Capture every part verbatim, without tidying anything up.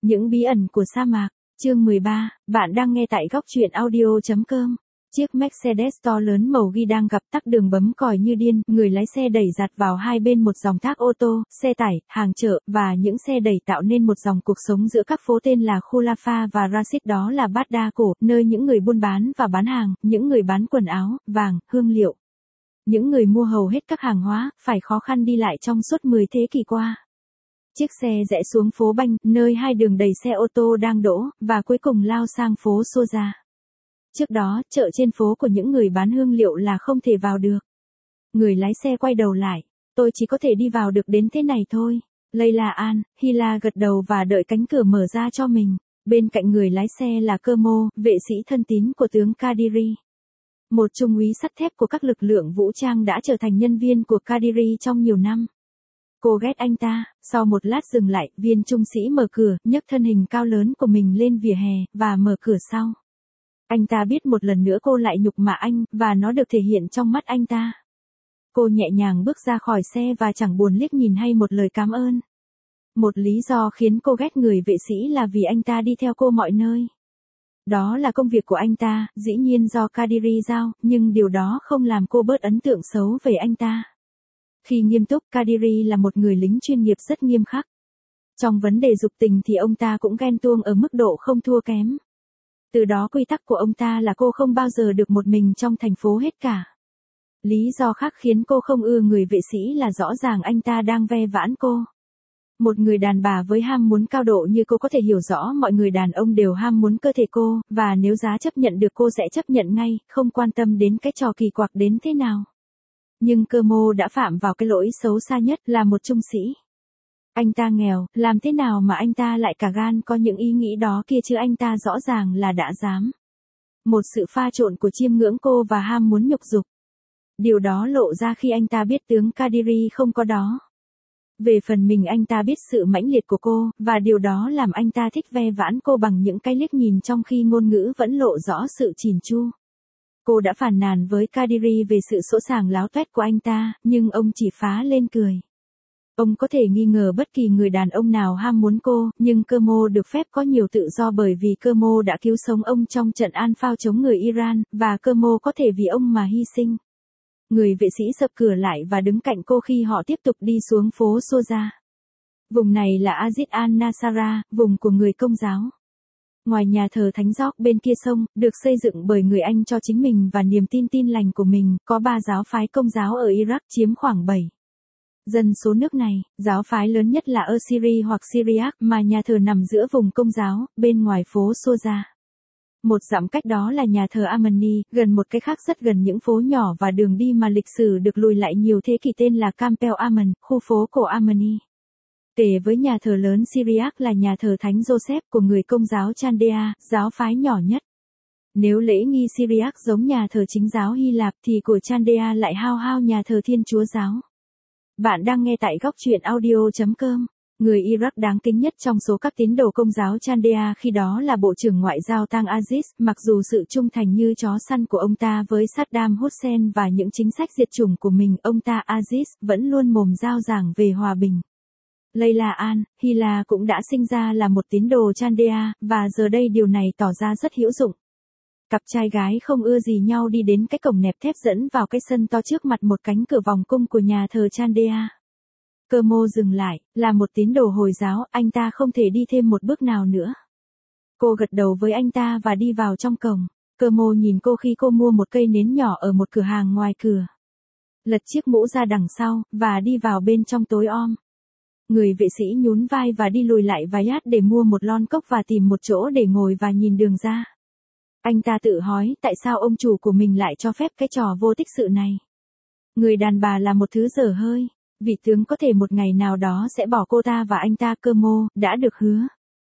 Những bí ẩn của sa mạc, chương mười ba, bạn đang nghe tại góc truyện audio chấm com. Chiếc Mercedes to lớn màu ghi đang gặp tắc đường bấm còi như điên, người lái xe đẩy giạt vào hai bên một dòng thác ô tô, xe tải, hàng chợ, và những xe đẩy tạo nên một dòng cuộc sống giữa các phố tên là Khulafa và Rashid, đó là Baghdad cổ, nơi những người buôn bán và bán hàng, những người bán quần áo, vàng, hương liệu. Những người mua hầu hết các hàng hóa, phải khó khăn đi lại trong suốt mười thế kỷ qua. Chiếc xe rẽ xuống phố Banh, nơi hai đường đầy xe ô tô đang đỗ, và cuối cùng lao sang phố Soja. Trước đó, chợ trên phố của những người bán hương liệu là không thể vào được. Người lái xe quay đầu lại. Tôi chỉ có thể đi vào được đến thế này thôi. Layla An, Hila gật đầu và đợi cánh cửa mở ra cho mình. Bên cạnh người lái xe là Kermo, vệ sĩ thân tín của tướng Kadiri. Một trung úy sắt thép của các lực lượng vũ trang đã trở thành nhân viên của Kadiri trong nhiều năm. Cô ghét anh ta. Sau một lát dừng lại, viên trung sĩ mở cửa, nhấc thân hình cao lớn của mình lên vỉa hè, và mở cửa sau. Anh ta biết một lần nữa cô lại nhục mạ anh, và nó được thể hiện trong mắt anh ta. Cô nhẹ nhàng bước ra khỏi xe và chẳng buồn liếc nhìn hay một lời cảm ơn. Một lý do khiến cô ghét người vệ sĩ là vì anh ta đi theo cô mọi nơi. Đó là công việc của anh ta, dĩ nhiên do Kadiri giao, nhưng điều đó không làm cô bớt ấn tượng xấu về anh ta. Khi nghiêm túc, Kadiri là một người lính chuyên nghiệp rất nghiêm khắc. Trong vấn đề dục tình thì ông ta cũng ghen tuông ở mức độ không thua kém. Từ đó quy tắc của ông ta là cô không bao giờ được một mình trong thành phố hết cả. Lý do khác khiến cô không ưa người vệ sĩ là rõ ràng anh ta đang ve vãn cô. Một người đàn bà với ham muốn cao độ như cô có thể hiểu rõ mọi người đàn ông đều ham muốn cơ thể cô, và nếu giá chấp nhận được cô sẽ chấp nhận ngay, không quan tâm đến cái trò kỳ quặc đến thế nào. Nhưng Kermo đã phạm vào cái lỗi xấu xa nhất là một trung sĩ. Anh ta nghèo, làm thế nào mà anh ta lại cả gan có những ý nghĩ đó kia chứ, anh ta rõ ràng là đã dám. Một sự pha trộn của chiêm ngưỡng cô và ham muốn nhục dục. Điều đó lộ ra khi anh ta biết tướng Kadiri không có đó. Về phần mình anh ta biết sự mãnh liệt của cô, và điều đó làm anh ta thích ve vãn cô bằng những cái liếc nhìn trong khi ngôn ngữ vẫn lộ rõ sự chỉn chu. Cô đã phàn nàn với Kadiri về sự sỗ sàng láo toét của anh ta, nhưng ông chỉ phá lên cười. Ông có thể nghi ngờ bất kỳ người đàn ông nào ham muốn cô, nhưng Kermo được phép có nhiều tự do bởi vì Kermo đã cứu sống ông trong trận Anfal chống người Iran, và Kermo có thể vì ông mà hy sinh. Người vệ sĩ sập cửa lại và đứng cạnh cô khi họ tiếp tục đi xuống phố Soja. Vùng này là Azid al-Nasara, vùng của người Công giáo. Ngoài nhà thờ Thánh Gióc bên kia sông, được xây dựng bởi người Anh cho chính mình và niềm tin tin lành của mình, có ba giáo phái Công giáo ở Iraq chiếm khoảng bảy dân số nước này. Giáo phái lớn nhất là ở Syria hoặc Syriac, mà nhà thờ nằm giữa vùng Công giáo, bên ngoài phố Soja. Một dặm cách đó là nhà thờ Amani, gần một cái khác rất gần những phố nhỏ và đường đi mà lịch sử được lùi lại nhiều thế kỷ tên là Campbell Aman, khu phố cổ Amani. Kể với nhà thờ lớn Syriac là nhà thờ Thánh Joseph của người Công giáo Chandea, giáo phái nhỏ nhất. Nếu lễ nghi Syriac giống nhà thờ chính giáo Hy Lạp thì của Chandea lại hao hao nhà thờ Thiên Chúa giáo. Bạn đang nghe tại góc truyện audio chấm com. Người Iraq đáng kính nhất trong số các tín đồ Công giáo Chandea khi đó là Bộ trưởng Ngoại giao Tang Aziz, mặc dù sự trung thành như chó săn của ông ta với Saddam Hussein và những chính sách diệt chủng của mình, ông ta Aziz vẫn luôn mồm rao giảng về hòa bình. Layla An, Hila cũng đã sinh ra là một tín đồ Chandea, và giờ đây điều này tỏ ra rất hữu dụng. Cặp trai gái không ưa gì nhau đi đến cái cổng nẹp thép dẫn vào cái sân to trước mặt một cánh cửa vòng cung của nhà thờ Chandea. Kermo dừng lại, là một tín đồ Hồi giáo, anh ta không thể đi thêm một bước nào nữa. Cô gật đầu với anh ta và đi vào trong cổng. Kermo nhìn cô khi cô mua một cây nến nhỏ ở một cửa hàng ngoài cửa. Lật chiếc mũ ra đằng sau, và đi vào bên trong tối om. Người vệ sĩ nhún vai và đi lùi lại vài nhát để mua một lon cốc và tìm một chỗ để ngồi và nhìn đường ra. Anh ta tự hỏi tại sao ông chủ của mình lại cho phép cái trò vô tích sự này. Người đàn bà là một thứ dở hơi. Vị tướng có thể một ngày nào đó sẽ bỏ cô ta và anh ta. Kermo đã được hứa.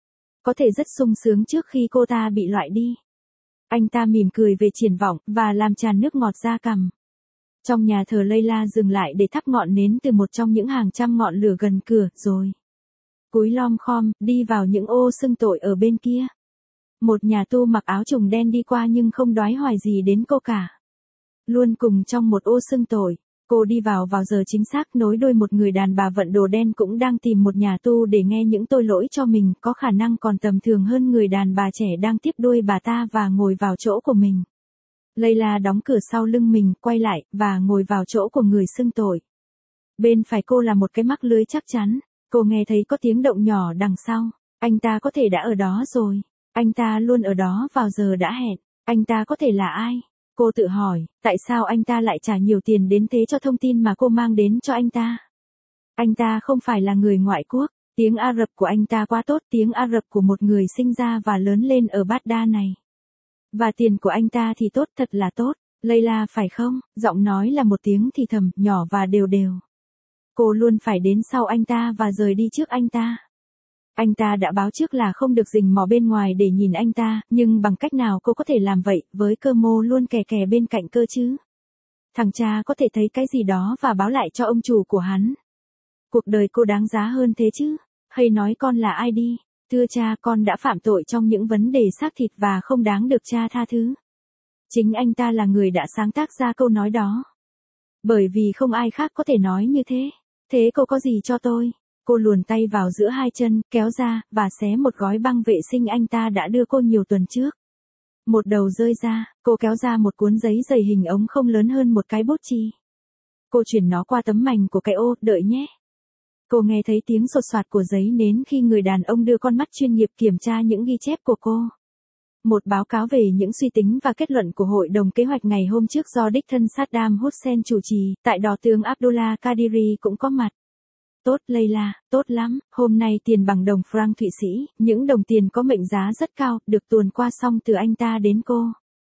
Có thể rất sung sướng trước khi cô ta bị loại đi. Anh ta mỉm cười về triển vọng, và làm tràn nước ngọt ra cằm. Trong nhà thờ Layla dừng lại để thắp ngọn nến từ một trong những hàng trăm ngọn lửa gần cửa, rồi cúi lom khom, đi vào những ô xưng tội ở bên kia. Một nhà tu mặc áo trùng đen đi qua nhưng không đoái hoài gì đến cô cả. Luôn cùng trong một ô xưng tội. Cô đi vào vào giờ chính xác, nối đuôi một người đàn bà vận đồ đen cũng đang tìm một nhà tu để nghe những tội lỗi cho mình, có khả năng còn tầm thường hơn người đàn bà trẻ đang tiếp đuôi bà ta và ngồi vào chỗ của mình. Layla đóng cửa sau lưng mình, quay lại, và ngồi vào chỗ của người xưng tội. Bên phải cô là một cái mắc lưới chắc chắn. Cô nghe thấy có tiếng động nhỏ đằng sau. Anh ta có thể đã ở đó rồi. Anh ta luôn ở đó vào giờ đã hẹn. Anh ta có thể là ai? Cô tự hỏi, tại sao anh ta lại trả nhiều tiền đến thế cho thông tin mà cô mang đến cho anh ta? Anh ta không phải là người ngoại quốc. Tiếng Ả Rập của anh ta quá tốt, tiếng Ả Rập của một người sinh ra và lớn lên ở Baghdad này. Và tiền của anh ta thì tốt, thật là tốt. Layla phải không? Giọng nói là một tiếng thì thầm, nhỏ và đều đều. Cô luôn phải đến sau anh ta và rời đi trước anh ta. Anh ta đã báo trước là không được rình mò bên ngoài để nhìn anh ta, nhưng bằng cách nào cô có thể làm vậy, với cơ mô luôn kè kè bên cạnh cơ chứ? Thằng cha có thể thấy cái gì đó và báo lại cho ông chủ của hắn. Cuộc đời cô đáng giá hơn thế chứ? Hay nói con là ai đi? Thưa cha, con đã phạm tội trong những vấn đề xác thịt và không đáng được cha tha thứ. Chính anh ta là người đã sáng tác ra câu nói đó. Bởi vì không ai khác có thể nói như thế. Thế cô có gì cho tôi? Cô luồn tay vào giữa hai chân, kéo ra, và xé một gói băng vệ sinh anh ta đã đưa cô nhiều tuần trước. Một đầu rơi ra, cô kéo ra một cuốn giấy dày hình ống không lớn hơn một cái bút chì. Cô chuyển nó qua tấm mảnh của cái ô, đợi nhé. Cô nghe thấy tiếng sột soạt của giấy nến khi người đàn ông đưa con mắt chuyên nghiệp kiểm tra những ghi chép của cô. Một báo cáo về những suy tính và kết luận của Hội đồng Kế hoạch ngày hôm trước do đích thân Saddam Hussein chủ trì, tại đó tướng Abdullah Qadiri cũng có mặt. Tốt Layla, tốt lắm, hôm nay tiền bằng đồng franc Thụy Sĩ, những đồng tiền có mệnh giá rất cao, được tuồn qua xong từ anh ta đến cô.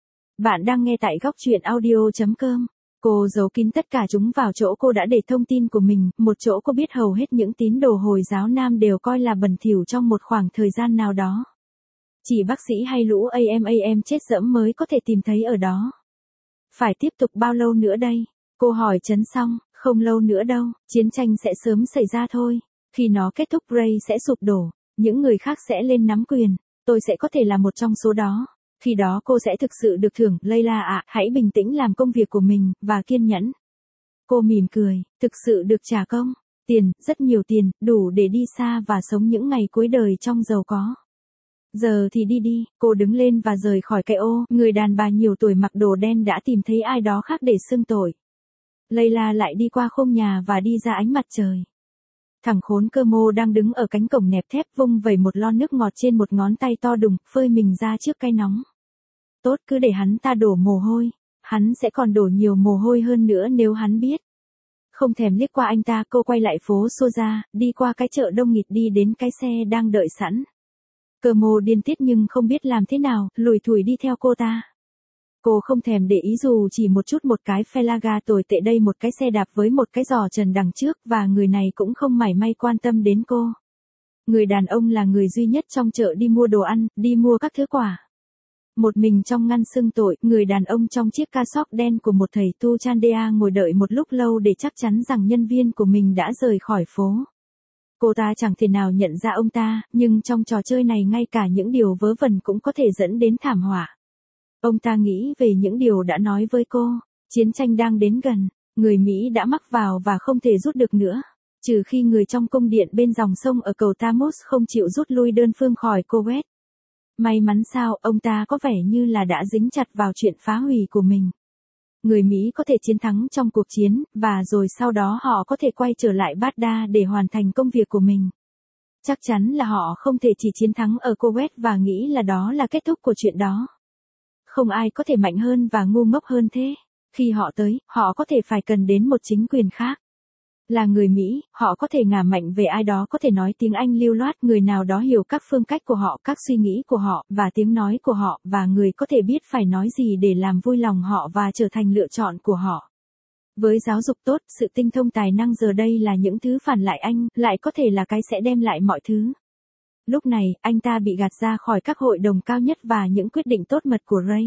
Bạn đang nghe tại góc truyện audio chấm com. Cô giấu kín tất cả chúng vào chỗ cô đã để thông tin của mình, một chỗ cô biết hầu hết những tín đồ Hồi giáo Nam đều coi là bẩn thỉu trong một khoảng thời gian nào đó. Chỉ bác sĩ hay lũ a em a em chết dẫm mới có thể tìm thấy ở đó. Phải tiếp tục bao lâu nữa đây? Cô hỏi chấn xong, không lâu nữa đâu, chiến tranh sẽ sớm xảy ra thôi. Khi nó kết thúc Ray sẽ sụp đổ, những người khác sẽ lên nắm quyền, tôi sẽ có thể là một trong số đó. Khi đó cô sẽ thực sự được thưởng, Layla ạ, hãy bình tĩnh làm công việc của mình, và kiên nhẫn. Cô mỉm cười, thực sự được trả công. Tiền, rất nhiều tiền, đủ để đi xa và sống những ngày cuối đời trong giàu có. Giờ thì đi đi, cô đứng lên và rời khỏi cái ô, người đàn bà nhiều tuổi mặc đồ đen đã tìm thấy ai đó khác để xưng tội. Layla lại đi qua khung nhà và đi ra ánh mặt trời. Thằng khốn cơ mô đang đứng ở cánh cổng nẹp thép vung vẩy một lon nước ngọt trên một ngón tay to đùng, phơi mình ra trước cái nóng. Tốt, cứ để hắn ta đổ mồ hôi, hắn sẽ còn đổ nhiều mồ hôi hơn nữa nếu hắn biết. Không thèm liếc qua anh ta, cô quay lại phố Soja, đi qua cái chợ đông nghịt đi đến cái xe đang đợi sẵn. Cơ mô điên tiết nhưng không biết làm thế nào, lủi thủi đi theo cô ta. Cô không thèm để ý dù chỉ một chút, một cái Felaga tồi tệ đây, một cái xe đạp với một cái giò trần đằng trước, và người này cũng không mảy may quan tâm đến cô. Người đàn ông là người duy nhất trong chợ đi mua đồ ăn, đi mua các thứ quả. Một mình trong ngăn xưng tội, người đàn ông trong chiếc cassock đen của một thầy tu Chandea ngồi đợi một lúc lâu để chắc chắn rằng nhân viên của mình đã rời khỏi phố. Cô ta chẳng thể nào nhận ra ông ta, nhưng trong trò chơi này ngay cả những điều vớ vẩn cũng có thể dẫn đến thảm họa. Ông ta nghĩ về những điều đã nói với cô, chiến tranh đang đến gần, người Mỹ đã mắc vào và không thể rút được nữa, trừ khi người trong cung điện bên dòng sông ở cầu Tammuz không chịu rút lui đơn phương khỏi Kuwait. May mắn sao, ông ta có vẻ như là đã dính chặt vào chuyện phá hủy của mình. Người Mỹ có thể chiến thắng trong cuộc chiến, và rồi sau đó họ có thể quay trở lại Baghdad để hoàn thành công việc của mình. Chắc chắn là họ không thể chỉ chiến thắng ở Kuwait và nghĩ là đó là kết thúc của chuyện đó. Không ai có thể mạnh hơn và ngu ngốc hơn thế. Khi họ tới, họ có thể phải cần đến một chính quyền khác. Là người Mỹ, họ có thể ngả mạnh về ai đó có thể nói tiếng Anh lưu loát, người nào đó hiểu các phương cách của họ, các suy nghĩ của họ, và tiếng nói của họ, và người có thể biết phải nói gì để làm vui lòng họ và trở thành lựa chọn của họ. Với giáo dục tốt, sự tinh thông tài năng giờ đây là những thứ phản lại anh, lại có thể là cái sẽ đem lại mọi thứ. Lúc này, anh ta bị gạt ra khỏi các hội đồng cao nhất và những quyết định tốt mật của Ray.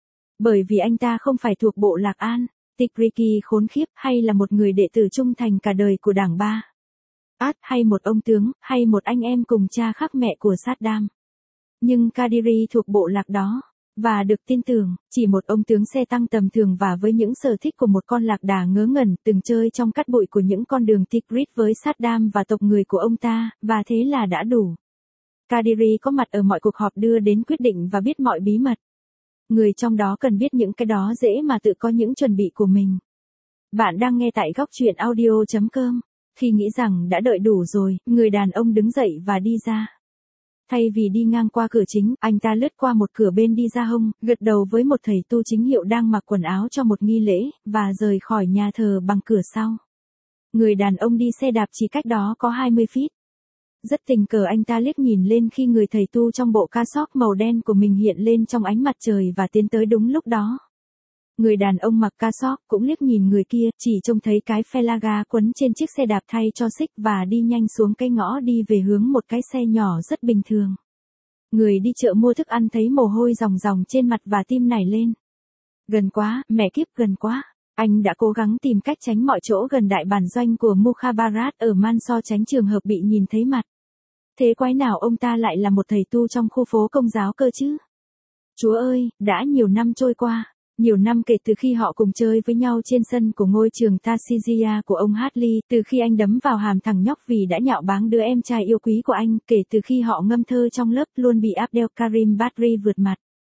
Bởi vì anh ta không phải thuộc bộ Lạc An, Tigriki khốn khiếp, hay là một người đệ tử trung thành cả đời của đảng Ba Át, hay một ông tướng, hay một anh em cùng cha khác mẹ của Saddam. Nhưng Qadiri thuộc bộ lạc đó. Và được tin tưởng, chỉ một ông tướng xe tăng tầm thường và với những sở thích của một con lạc đà ngớ ngẩn từng chơi trong cát bụi của những con đường Tikrit với Saddam và tộc người của ông ta, và thế là đã đủ. Kadiri có mặt ở mọi cuộc họp đưa đến quyết định và biết mọi bí mật. Người trong đó cần biết những cái đó dễ mà tự có những chuẩn bị của mình. Bạn đang nghe tại góc truyện audio chấm com. Khi nghĩ rằng đã đợi đủ rồi, người đàn ông đứng dậy và đi ra. Thay vì đi ngang qua cửa chính, anh ta lướt qua một cửa bên đi ra hông, gật đầu với một thầy tu chính hiệu đang mặc quần áo cho một nghi lễ, và rời khỏi nhà thờ bằng cửa sau. Người đàn ông đi xe đạp chỉ cách đó có hai mươi feet. Rất tình cờ anh ta liếc nhìn lên khi người thầy tu trong bộ ca sóc màu đen của mình hiện lên trong ánh mặt trời và tiến tới đúng lúc đó. Người đàn ông mặc ca sóc cũng liếc nhìn người kia, chỉ trông thấy cái Felaga quấn trên chiếc xe đạp thay cho xích và đi nhanh xuống cái ngõ đi về hướng một cái xe nhỏ rất bình thường. Người đi chợ mua thức ăn thấy mồ hôi ròng ròng trên mặt và tim nảy lên. Gần quá, mẹ kiếp gần quá. Anh đã cố gắng tìm cách tránh mọi chỗ gần đại bản doanh của Mukhabarat ở Manso tránh trường hợp bị nhìn thấy mặt. Thế quái nào ông ta lại là một thầy tu trong khu phố công giáo cơ chứ? Chúa ơi, đã nhiều năm trôi qua. Nhiều năm kể từ khi họ cùng chơi với nhau trên sân của ngôi trường Tassizia của ông Hartley, từ khi anh đấm vào hàm thằng nhóc vì đã nhạo báng đứa em trai yêu quý của anh, kể từ khi họ ngâm thơ trong lớp luôn bị Abdelkarim Badri vượt mặt.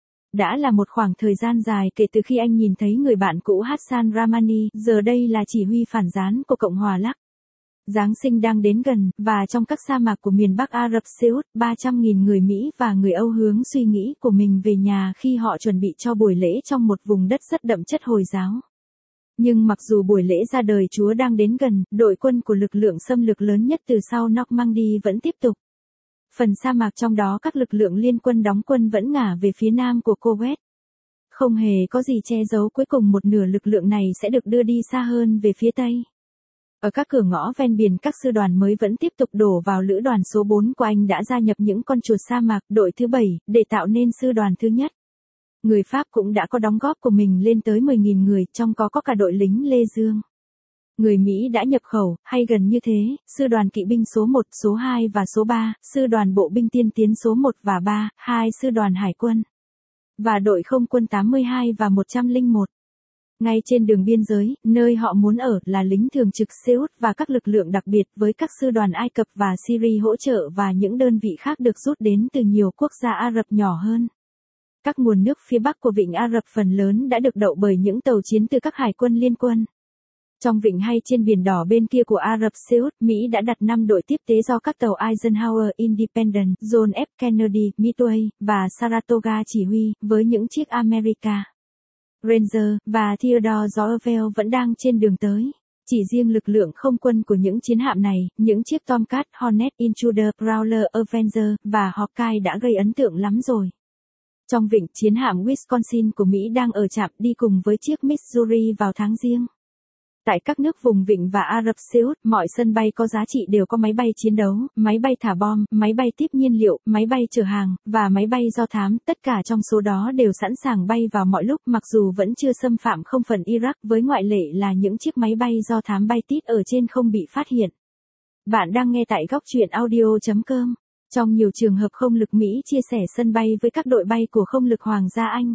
Đã là một khoảng thời gian dài kể từ khi anh nhìn thấy người bạn cũ Hassan Rahmani, giờ đây là chỉ huy phản gián của Cộng hòa Lắc. Giáng sinh đang đến gần, và trong các sa mạc của miền Bắc Ả Rập Xê Út, ba trăm nghìn người Mỹ và người Âu hướng suy nghĩ của mình về nhà khi họ chuẩn bị cho buổi lễ trong một vùng đất rất đậm chất Hồi giáo. Nhưng mặc dù buổi lễ ra đời Chúa đang đến gần, đội quân của lực lượng xâm lược lớn nhất từ sau Normandy vẫn tiếp tục. Phần sa mạc trong đó các lực lượng liên quân đóng quân vẫn ngả về phía nam của Kuwait. Không hề có gì che giấu, cuối cùng một nửa lực lượng này sẽ được đưa đi xa hơn về phía tây. Ở các cửa ngõ ven biển các sư đoàn mới vẫn tiếp tục đổ vào lữ đoàn số bốn của anh đã gia nhập những con chuột sa mạc đội thứ bảy, để tạo nên sư đoàn thứ nhất. Người Pháp cũng đã có đóng góp của mình lên tới mười nghìn người, trong có có cả đội lính Lê Dương. Người Mỹ đã nhập khẩu, hay gần như thế, sư đoàn kỵ binh số một, số hai và số ba, sư đoàn bộ binh tiên tiến số một và ba, hai sư đoàn hải quân, và đội không quân tám mươi hai và một trăm lẻ một. Ngay trên đường biên giới, nơi họ muốn ở là lính thường trực Xê Út và các lực lượng đặc biệt với các sư đoàn Ai Cập và Syria hỗ trợ và những đơn vị khác được rút đến từ nhiều quốc gia Ả Rập nhỏ hơn. Các nguồn nước phía bắc của vịnh Ả Rập phần lớn đã được đậu bởi những tàu chiến từ các hải quân liên quân. Trong vịnh hay trên biển đỏ bên kia của Ả Rập Xê Út, Mỹ đã đặt năm đội tiếp tế do các tàu Eisenhower Independent, John F. Kennedy, Midway, và Saratoga chỉ huy, với những chiếc America Ranger, và Theodore Roosevelt vẫn đang trên đường tới. Chỉ riêng lực lượng không quân của những chiến hạm này, những chiếc Tomcat, Hornet, Intruder, Prowler, Avenger, và Hawkeye đã gây ấn tượng lắm rồi. Trong vịnh, chiến hạm Wisconsin của Mỹ đang ở trạm đi cùng với chiếc Missouri vào tháng Giêng. Tại các nước vùng vịnh và Ả Rập Xê Út, mọi sân bay có giá trị đều có máy bay chiến đấu, máy bay thả bom, máy bay tiếp nhiên liệu, máy bay chở hàng, và máy bay do thám, tất cả trong số đó đều sẵn sàng bay vào mọi lúc mặc dù vẫn chưa xâm phạm không phận Iraq, với ngoại lệ là những chiếc máy bay do thám bay tít ở trên không bị phát hiện. Bạn đang nghe tại góc truyện audio chấm com. Trong nhiều trường hợp không lực Mỹ chia sẻ sân bay với các đội bay của không lực Hoàng gia Anh.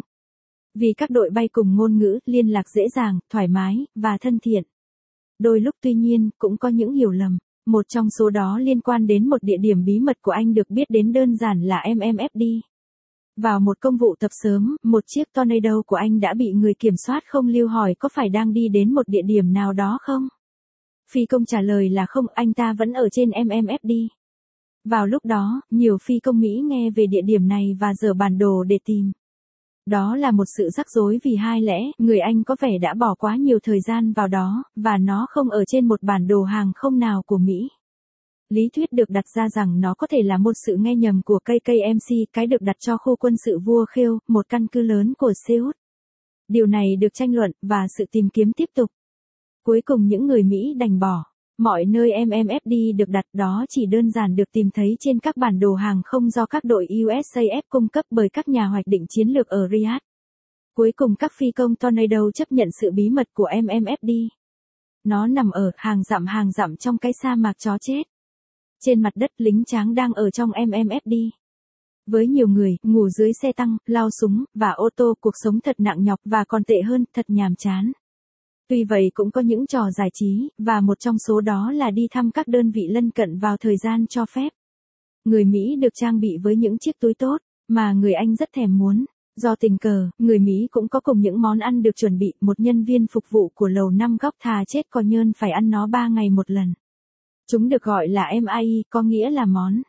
Vì các đội bay cùng ngôn ngữ, liên lạc dễ dàng, thoải mái, và thân thiện. Đôi lúc tuy nhiên, cũng có những hiểu lầm. Một trong số đó liên quan đến một địa điểm bí mật của anh được biết đến đơn giản là em em ép đê. Vào một công vụ tập sớm, một chiếc Tornado của anh đã bị người kiểm soát không lưu hỏi có phải đang đi đến một địa điểm nào đó không? Phi công trả lời là không, anh ta vẫn ở trên em em ép đê. Vào lúc đó, nhiều phi công Mỹ nghe về địa điểm này và dở bản đồ để tìm. Đó là một sự rắc rối vì hai lẽ, người Anh có vẻ đã bỏ quá nhiều thời gian vào đó, và nó không ở trên một bản đồ hàng không nào của Mỹ. Lý thuyết được đặt ra rằng nó có thể là một sự nghe nhầm của ca ca em xê, cái được đặt cho khu quân sự vua Khêu, một căn cứ lớn của Xê Út. Điều này được tranh luận, và sự tìm kiếm tiếp tục. Cuối cùng những người Mỹ đành bỏ. Mọi nơi em em ép đê được đặt đó chỉ đơn giản được tìm thấy trên các bản đồ hàng không do các đội u ét a ép cung cấp bởi các nhà hoạch định chiến lược ở Riyadh. Cuối cùng các phi công Tornado chấp nhận sự bí mật của em em ép đê. Nó nằm ở hàng dặm hàng dặm trong cái sa mạc chó chết. Trên mặt đất lính tráng đang ở trong em em ép đê. Với nhiều người, ngủ dưới xe tăng, lao súng, và ô tô cuộc sống thật nặng nhọc và còn tệ hơn, thật nhàm chán. Tuy vậy cũng có những trò giải trí, và một trong số đó là đi thăm các đơn vị lân cận vào thời gian cho phép. Người Mỹ được trang bị với những chiếc túi tốt, mà người Anh rất thèm muốn. Do tình cờ, người Mỹ cũng có cùng những món ăn được chuẩn bị, một nhân viên phục vụ của lầu năm góc thà chết còn nhơn phải ăn nó ba ngày một lần. Chúng được gọi là em i e, có nghĩa là món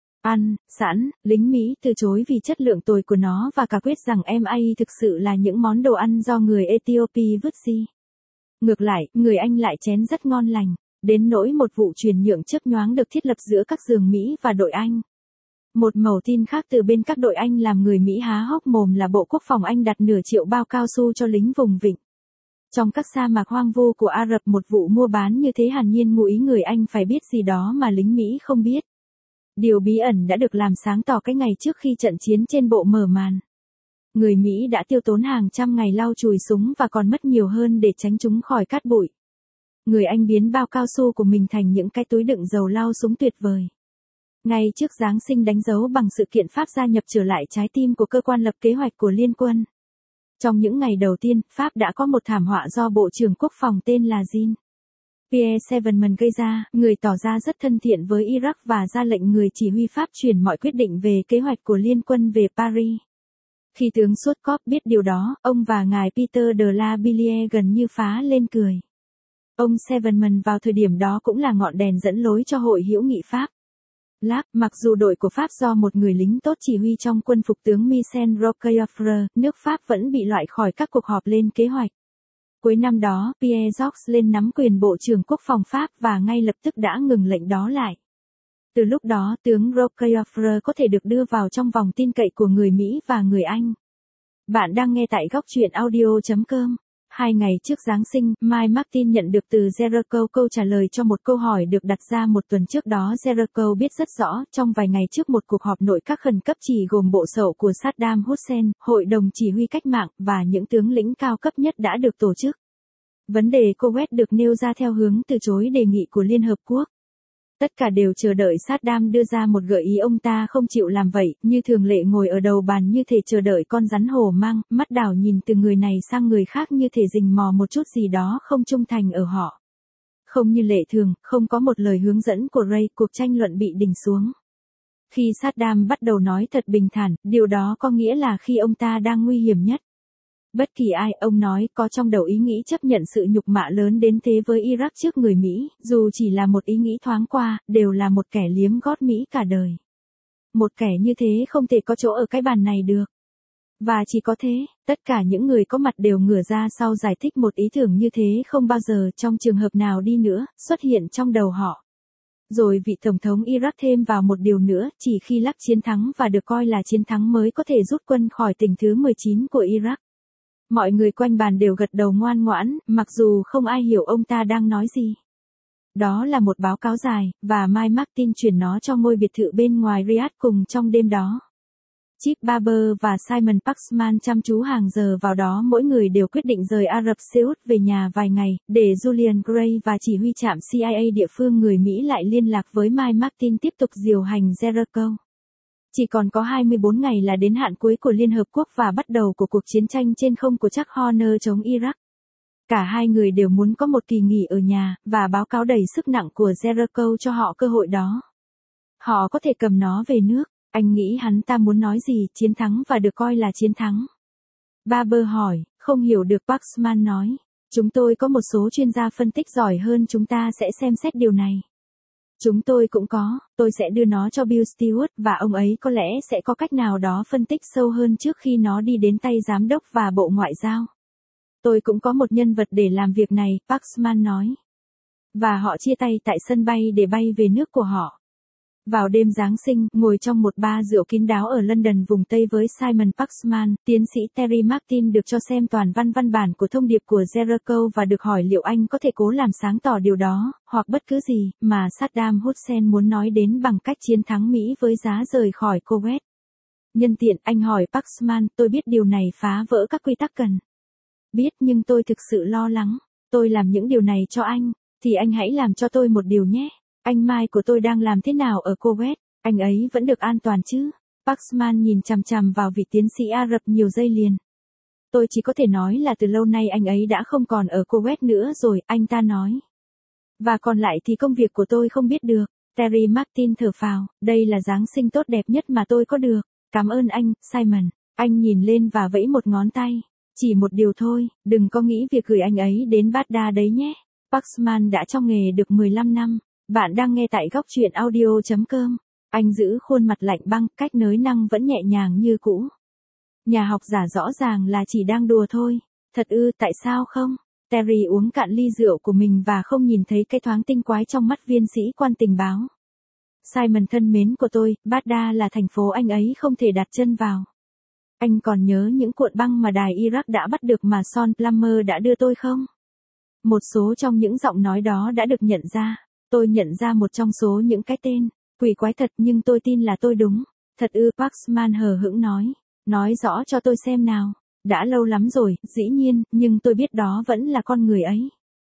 ăn sẵn. Lính Mỹ từ chối vì chất lượng tồi của nó và cả quyết rằng em i e thực sự là những món đồ ăn do người Ethiopia vứt đi. Ngược lại, người Anh lại chén rất ngon lành, đến nỗi một vụ chuyển nhượng chớp nhoáng được thiết lập giữa các giường Mỹ và đội Anh. Một mẩu tin khác từ bên các đội Anh làm người Mỹ há hốc mồm là Bộ Quốc phòng Anh đặt nửa triệu bao cao su cho lính vùng vịnh. Trong các sa mạc hoang vu của Ả Rập, một vụ mua bán như thế hẳn nhiên ngụ ý người Anh phải biết gì đó mà lính Mỹ không biết. Điều bí ẩn đã được làm sáng tỏ cái ngày trước khi trận chiến trên bộ mở màn. Người Mỹ đã tiêu tốn hàng trăm ngày lau chùi súng và còn mất nhiều hơn để tránh chúng khỏi cát bụi. Người Anh biến bao cao su của mình thành những cái túi đựng dầu lau súng tuyệt vời. Ngay trước Giáng sinh đánh dấu bằng sự kiện Pháp gia nhập trở lại trái tim của cơ quan lập kế hoạch của Liên quân. Trong những ngày đầu tiên, Pháp đã có một thảm họa do Bộ trưởng Quốc phòng tên là Jean-Pierre Chevènement gây ra, người tỏ ra rất thân thiện với Iraq và ra lệnh người chỉ huy Pháp chuyển mọi quyết định về kế hoạch của Liên quân về Paris. Khi tướng Schwarzkopf biết điều đó, ông và ngài Peter de la Billière gần như phá lên cười. Ông Chevènement vào thời điểm đó cũng là ngọn đèn dẫn lối cho Hội hữu nghị Pháp. Lac, mặc dù đội của Pháp do một người lính tốt chỉ huy trong quân phục tướng Michel Rockefeller, nước Pháp vẫn bị loại khỏi các cuộc họp lên kế hoạch. Cuối năm đó, Pierre Georges lên nắm quyền Bộ trưởng Quốc phòng Pháp và ngay lập tức đã ngừng lệnh đó lại. Từ lúc đó, tướng Rockefeller có thể được đưa vào trong vòng tin cậy của người Mỹ và người Anh. Bạn đang nghe tại góc truyện audio chấm com. Hai ngày trước Giáng sinh, Mike Martin nhận được từ Jericho câu trả lời cho một câu hỏi được đặt ra một tuần trước đó. Jericho biết rất rõ, trong vài ngày trước một cuộc họp nội các khẩn cấp chỉ gồm bộ sậu của Saddam Hussein, Hội đồng chỉ huy cách mạng, và những tướng lĩnh cao cấp nhất đã được tổ chức. Vấn đề Kuwait được nêu ra theo hướng từ chối đề nghị của Liên Hợp Quốc. Tất cả đều chờ đợi Saddam đưa ra một gợi ý, ông ta không chịu làm vậy, như thường lệ ngồi ở đầu bàn như thể chờ đợi con rắn hổ mang, mắt đảo nhìn từ người này sang người khác như thể rình mò một chút gì đó không trung thành ở họ. Không như lệ thường, không có một lời hướng dẫn của Ray, cuộc tranh luận bị đình xuống. Khi Saddam bắt đầu nói thật bình thản, điều đó có nghĩa là khi ông ta đang nguy hiểm nhất. Bất kỳ ai, ông nói, có trong đầu ý nghĩ chấp nhận sự nhục mạ lớn đến thế với Iraq trước người Mỹ, dù chỉ là một ý nghĩ thoáng qua, đều là một kẻ liếm gót Mỹ cả đời. Một kẻ như thế không thể có chỗ ở cái bàn này được. Và chỉ có thế, tất cả những người có mặt đều ngửa ra sau giải thích một ý tưởng như thế không bao giờ trong trường hợp nào đi nữa, xuất hiện trong đầu họ. Rồi vị Tổng thống Iraq thêm vào một điều nữa, chỉ khi Lac chiến thắng và được coi là chiến thắng mới có thể rút quân khỏi tỉnh thứ mười chín của Iraq. Mọi người quanh bàn đều gật đầu ngoan ngoãn, mặc dù không ai hiểu ông ta đang nói gì. Đó là một báo cáo dài, và Mike Martin chuyển nó cho ngôi biệt thự bên ngoài Riyadh cùng trong đêm đó. Chip Barber và Simon Paxman chăm chú hàng giờ vào đó, mỗi người đều quyết định rời Ả Rập Xê Út về nhà vài ngày, để Julian Gray và chỉ huy trạm C I A địa phương người Mỹ lại liên lạc với Mike Martin tiếp tục điều hành Jericho. Chỉ còn có hai mươi bốn ngày là đến hạn cuối của Liên Hợp Quốc và bắt đầu của cuộc chiến tranh trên không của Chuck Horner chống Iraq. Cả hai người đều muốn có một kỳ nghỉ ở nhà, và báo cáo đầy sức nặng của Jericho cho họ cơ hội đó. Họ có thể cầm nó về nước. Anh nghĩ hắn ta muốn nói gì, chiến thắng và được coi là chiến thắng. Barber hỏi, không hiểu được. Paxman nói, chúng tôi có một số chuyên gia phân tích giỏi hơn chúng ta sẽ xem xét điều này. Chúng tôi cũng có, tôi sẽ đưa nó cho Bill Stewart và ông ấy có lẽ sẽ có cách nào đó phân tích sâu hơn trước khi nó đi đến tay giám đốc và Bộ Ngoại giao. Tôi cũng có một nhân vật để làm việc này, Paxman nói. Và họ chia tay tại sân bay để bay về nước của họ. Vào đêm Giáng sinh, ngồi trong một bar rượu kín đáo ở London vùng Tây với Simon Paxman, tiến sĩ Terry Martin được cho xem toàn văn văn bản của thông điệp của Jericho và được hỏi liệu anh có thể cố làm sáng tỏ điều đó, hoặc bất cứ gì, mà Saddam Hussein muốn nói đến bằng cách chiến thắng Mỹ với giá rời khỏi Kuwait. Nhân tiện, anh hỏi Paxman, tôi biết điều này phá vỡ các quy tắc cần. Biết, nhưng tôi thực sự lo lắng. Tôi làm những điều này cho anh, thì anh hãy làm cho tôi một điều nhé. Anh Mike của tôi đang làm thế nào ở Kuwait? Anh ấy vẫn được an toàn chứ? Paxman nhìn chằm chằm vào vị tiến sĩ Ả Rập nhiều giây liền. Tôi chỉ có thể nói là từ lâu nay anh ấy đã không còn ở Kuwait nữa rồi, anh ta nói. Và còn lại thì công việc của tôi không biết được. Terry Martin thở phào, đây là Giáng sinh tốt đẹp nhất mà tôi có được. Cảm ơn anh, Simon. Anh nhìn lên và vẫy một ngón tay. Chỉ một điều thôi, đừng có nghĩ việc gửi anh ấy đến Baghdad đấy nhé. Paxman đã trong nghề được mười lăm năm. Bạn đang nghe tại góc truyện audio chấm com. Anh giữ khuôn mặt lạnh băng, cách nới năng vẫn nhẹ nhàng như cũ. Nhà học giả rõ ràng là chỉ đang đùa thôi. Thật ư, tại sao không? Terry uống cạn ly rượu của mình và không nhìn thấy cái thoáng tinh quái trong mắt viên sĩ quan tình báo. Simon thân mến của tôi, Baghdad là thành phố anh ấy không thể đặt chân vào. Anh còn nhớ những cuộn băng mà đài Iraq đã bắt được mà Son Plummer đã đưa tôi không? Một số trong những giọng nói đó đã được nhận ra. Tôi nhận ra một trong số những cái tên. Quỷ quái thật, nhưng tôi tin là tôi đúng. Thật ư, Paxman hờ hững nói. Nói rõ cho tôi xem nào. Đã lâu lắm rồi, dĩ nhiên, nhưng tôi biết đó vẫn là con người ấy.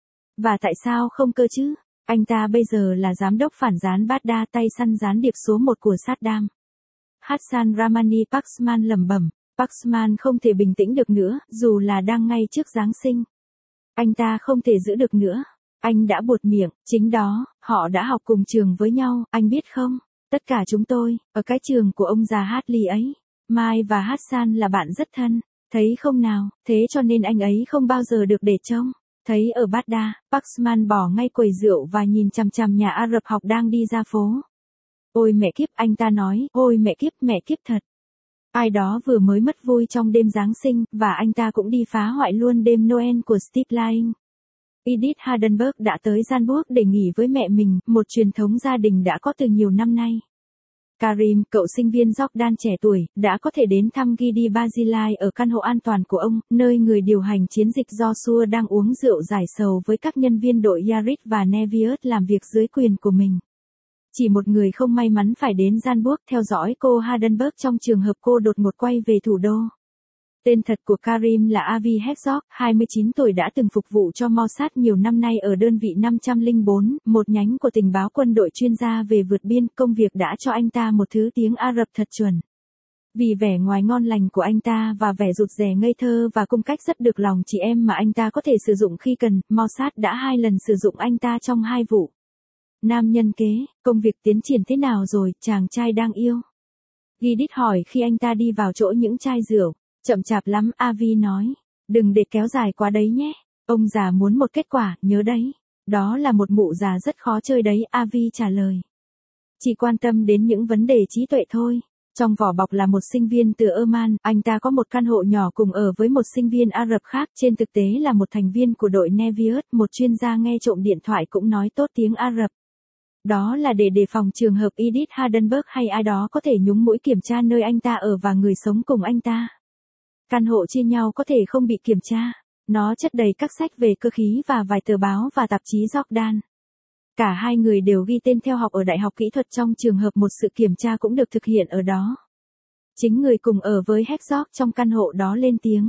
Và tại sao không cơ chứ? Anh ta bây giờ là giám đốc phản gián Baghdad, tay săn gián điệp số một của Saddam. Hassan Ramani. Paxman lẩm bẩm. Paxman không thể bình tĩnh được nữa, dù là đang ngay trước Giáng sinh. Anh ta không thể giữ được nữa. Anh đã buột miệng, chính đó, họ đã học cùng trường với nhau, anh biết không? Tất cả chúng tôi, ở cái trường của ông già Hadley ấy. Mai và Hassan là bạn rất thân, thấy không nào, thế cho nên anh ấy không bao giờ được để trông. Thấy ở Baghdad, Paxman bỏ ngay quầy rượu và nhìn chằm chằm nhà Ả Rập học đang đi ra phố. Ôi mẹ kiếp, anh ta nói, ôi mẹ kiếp, mẹ kiếp thật. Ai đó vừa mới mất vui trong đêm Giáng sinh, và anh ta cũng đi phá hoại luôn đêm Noel của Steve Laing. Edith Hardenberg đã tới Zanburg để nghỉ với mẹ mình, một truyền thống gia đình đã có từ nhiều năm nay. Karim, cậu sinh viên Jordan trẻ tuổi, đã có thể đến thăm Gidi Barzilai ở căn hộ an toàn của ông, nơi người điều hành chiến dịch Joshua đang uống rượu giải sầu với các nhân viên đội Yaris và Nevius làm việc dưới quyền của mình. Chỉ một người không may mắn phải đến Zanburg theo dõi cô Hardenberg trong trường hợp cô đột ngột quay về thủ đô. Tên thật của Karim là Avi Herzog, hai mươi chín tuổi, đã từng phục vụ cho Mossad nhiều năm nay ở đơn vị năm không bốn, một nhánh của tình báo quân đội chuyên gia về vượt biên. Công việc đã cho anh ta một thứ tiếng Ả Rập thật chuẩn. Vì vẻ ngoài ngon lành của anh ta và vẻ rụt rè ngây thơ và cung cách rất được lòng chị em mà anh ta có thể sử dụng khi cần, Mossad đã hai lần sử dụng anh ta trong hai vụ. Nam nhân kế, công việc tiến triển thế nào rồi, chàng trai đang yêu? Gidit hỏi khi anh ta đi vào chỗ những chai rượu. Chậm chạp lắm, Avi nói. Đừng để kéo dài quá đấy nhé. Ông già muốn một kết quả, nhớ đấy. Đó là một mụ già rất khó chơi đấy, Avi trả lời. Chỉ quan tâm đến những vấn đề trí tuệ thôi. Trong vỏ bọc là một sinh viên từ Oman, anh ta có một căn hộ nhỏ cùng ở với một sinh viên Ả Rập khác, trên thực tế là một thành viên của đội Nevius, một chuyên gia nghe trộm điện thoại cũng nói tốt tiếng Ả Rập. Đó là để đề phòng trường hợp Edith Hardenberg hay ai đó có thể nhúng mũi kiểm tra nơi anh ta ở và người sống cùng anh ta. Căn hộ chia nhau có thể không bị kiểm tra. Nó chất đầy các sách về cơ khí và vài tờ báo và tạp chí Jordan. Cả hai người đều ghi tên theo học ở Đại học Kỹ thuật trong trường hợp một sự kiểm tra cũng được thực hiện ở đó. Chính người cùng ở với Herzog trong căn hộ đó lên tiếng.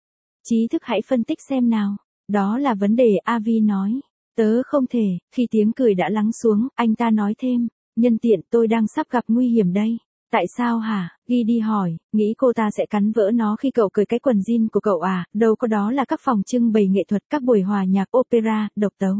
Trí thức hãy phân tích xem nào. Đó là vấn đề, Avi nói. Tớ không thể, khi tiếng cười đã lắng xuống, anh ta nói thêm. Nhân tiện tôi đang sắp gặp nguy hiểm đây. Tại sao hả? Gidi hỏi, nghĩ cô ta sẽ cắn vỡ nó khi cậu cởi cái quần jean của cậu à? Đâu có, đó là các phòng trưng bày nghệ thuật, các buổi hòa nhạc opera, độc tấu.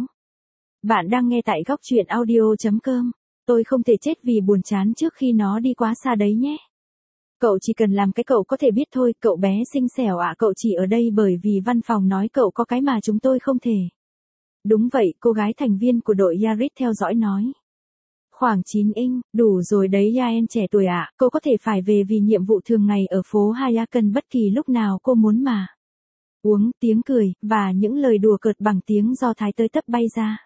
Bạn đang nghe tại góc truyện audio chấm com. Tôi không thể chết vì buồn chán trước khi nó đi quá xa đấy nhé. Cậu chỉ cần làm cái cậu có thể biết thôi, cậu bé xinh xẻo ạ, cậu chỉ ở đây bởi vì văn phòng nói cậu có cái mà chúng tôi không thể. Đúng vậy, cô gái thành viên của đội Yaris theo dõi nói. Khoảng chín inch, đủ rồi đấy Yael trẻ tuổi ạ, cô có thể phải về vì nhiệm vụ thường ngày ở phố Hayakan bất kỳ lúc nào cô muốn mà. Uống, tiếng cười, và những lời đùa cợt bằng tiếng Do Thái tới tấp bay ra.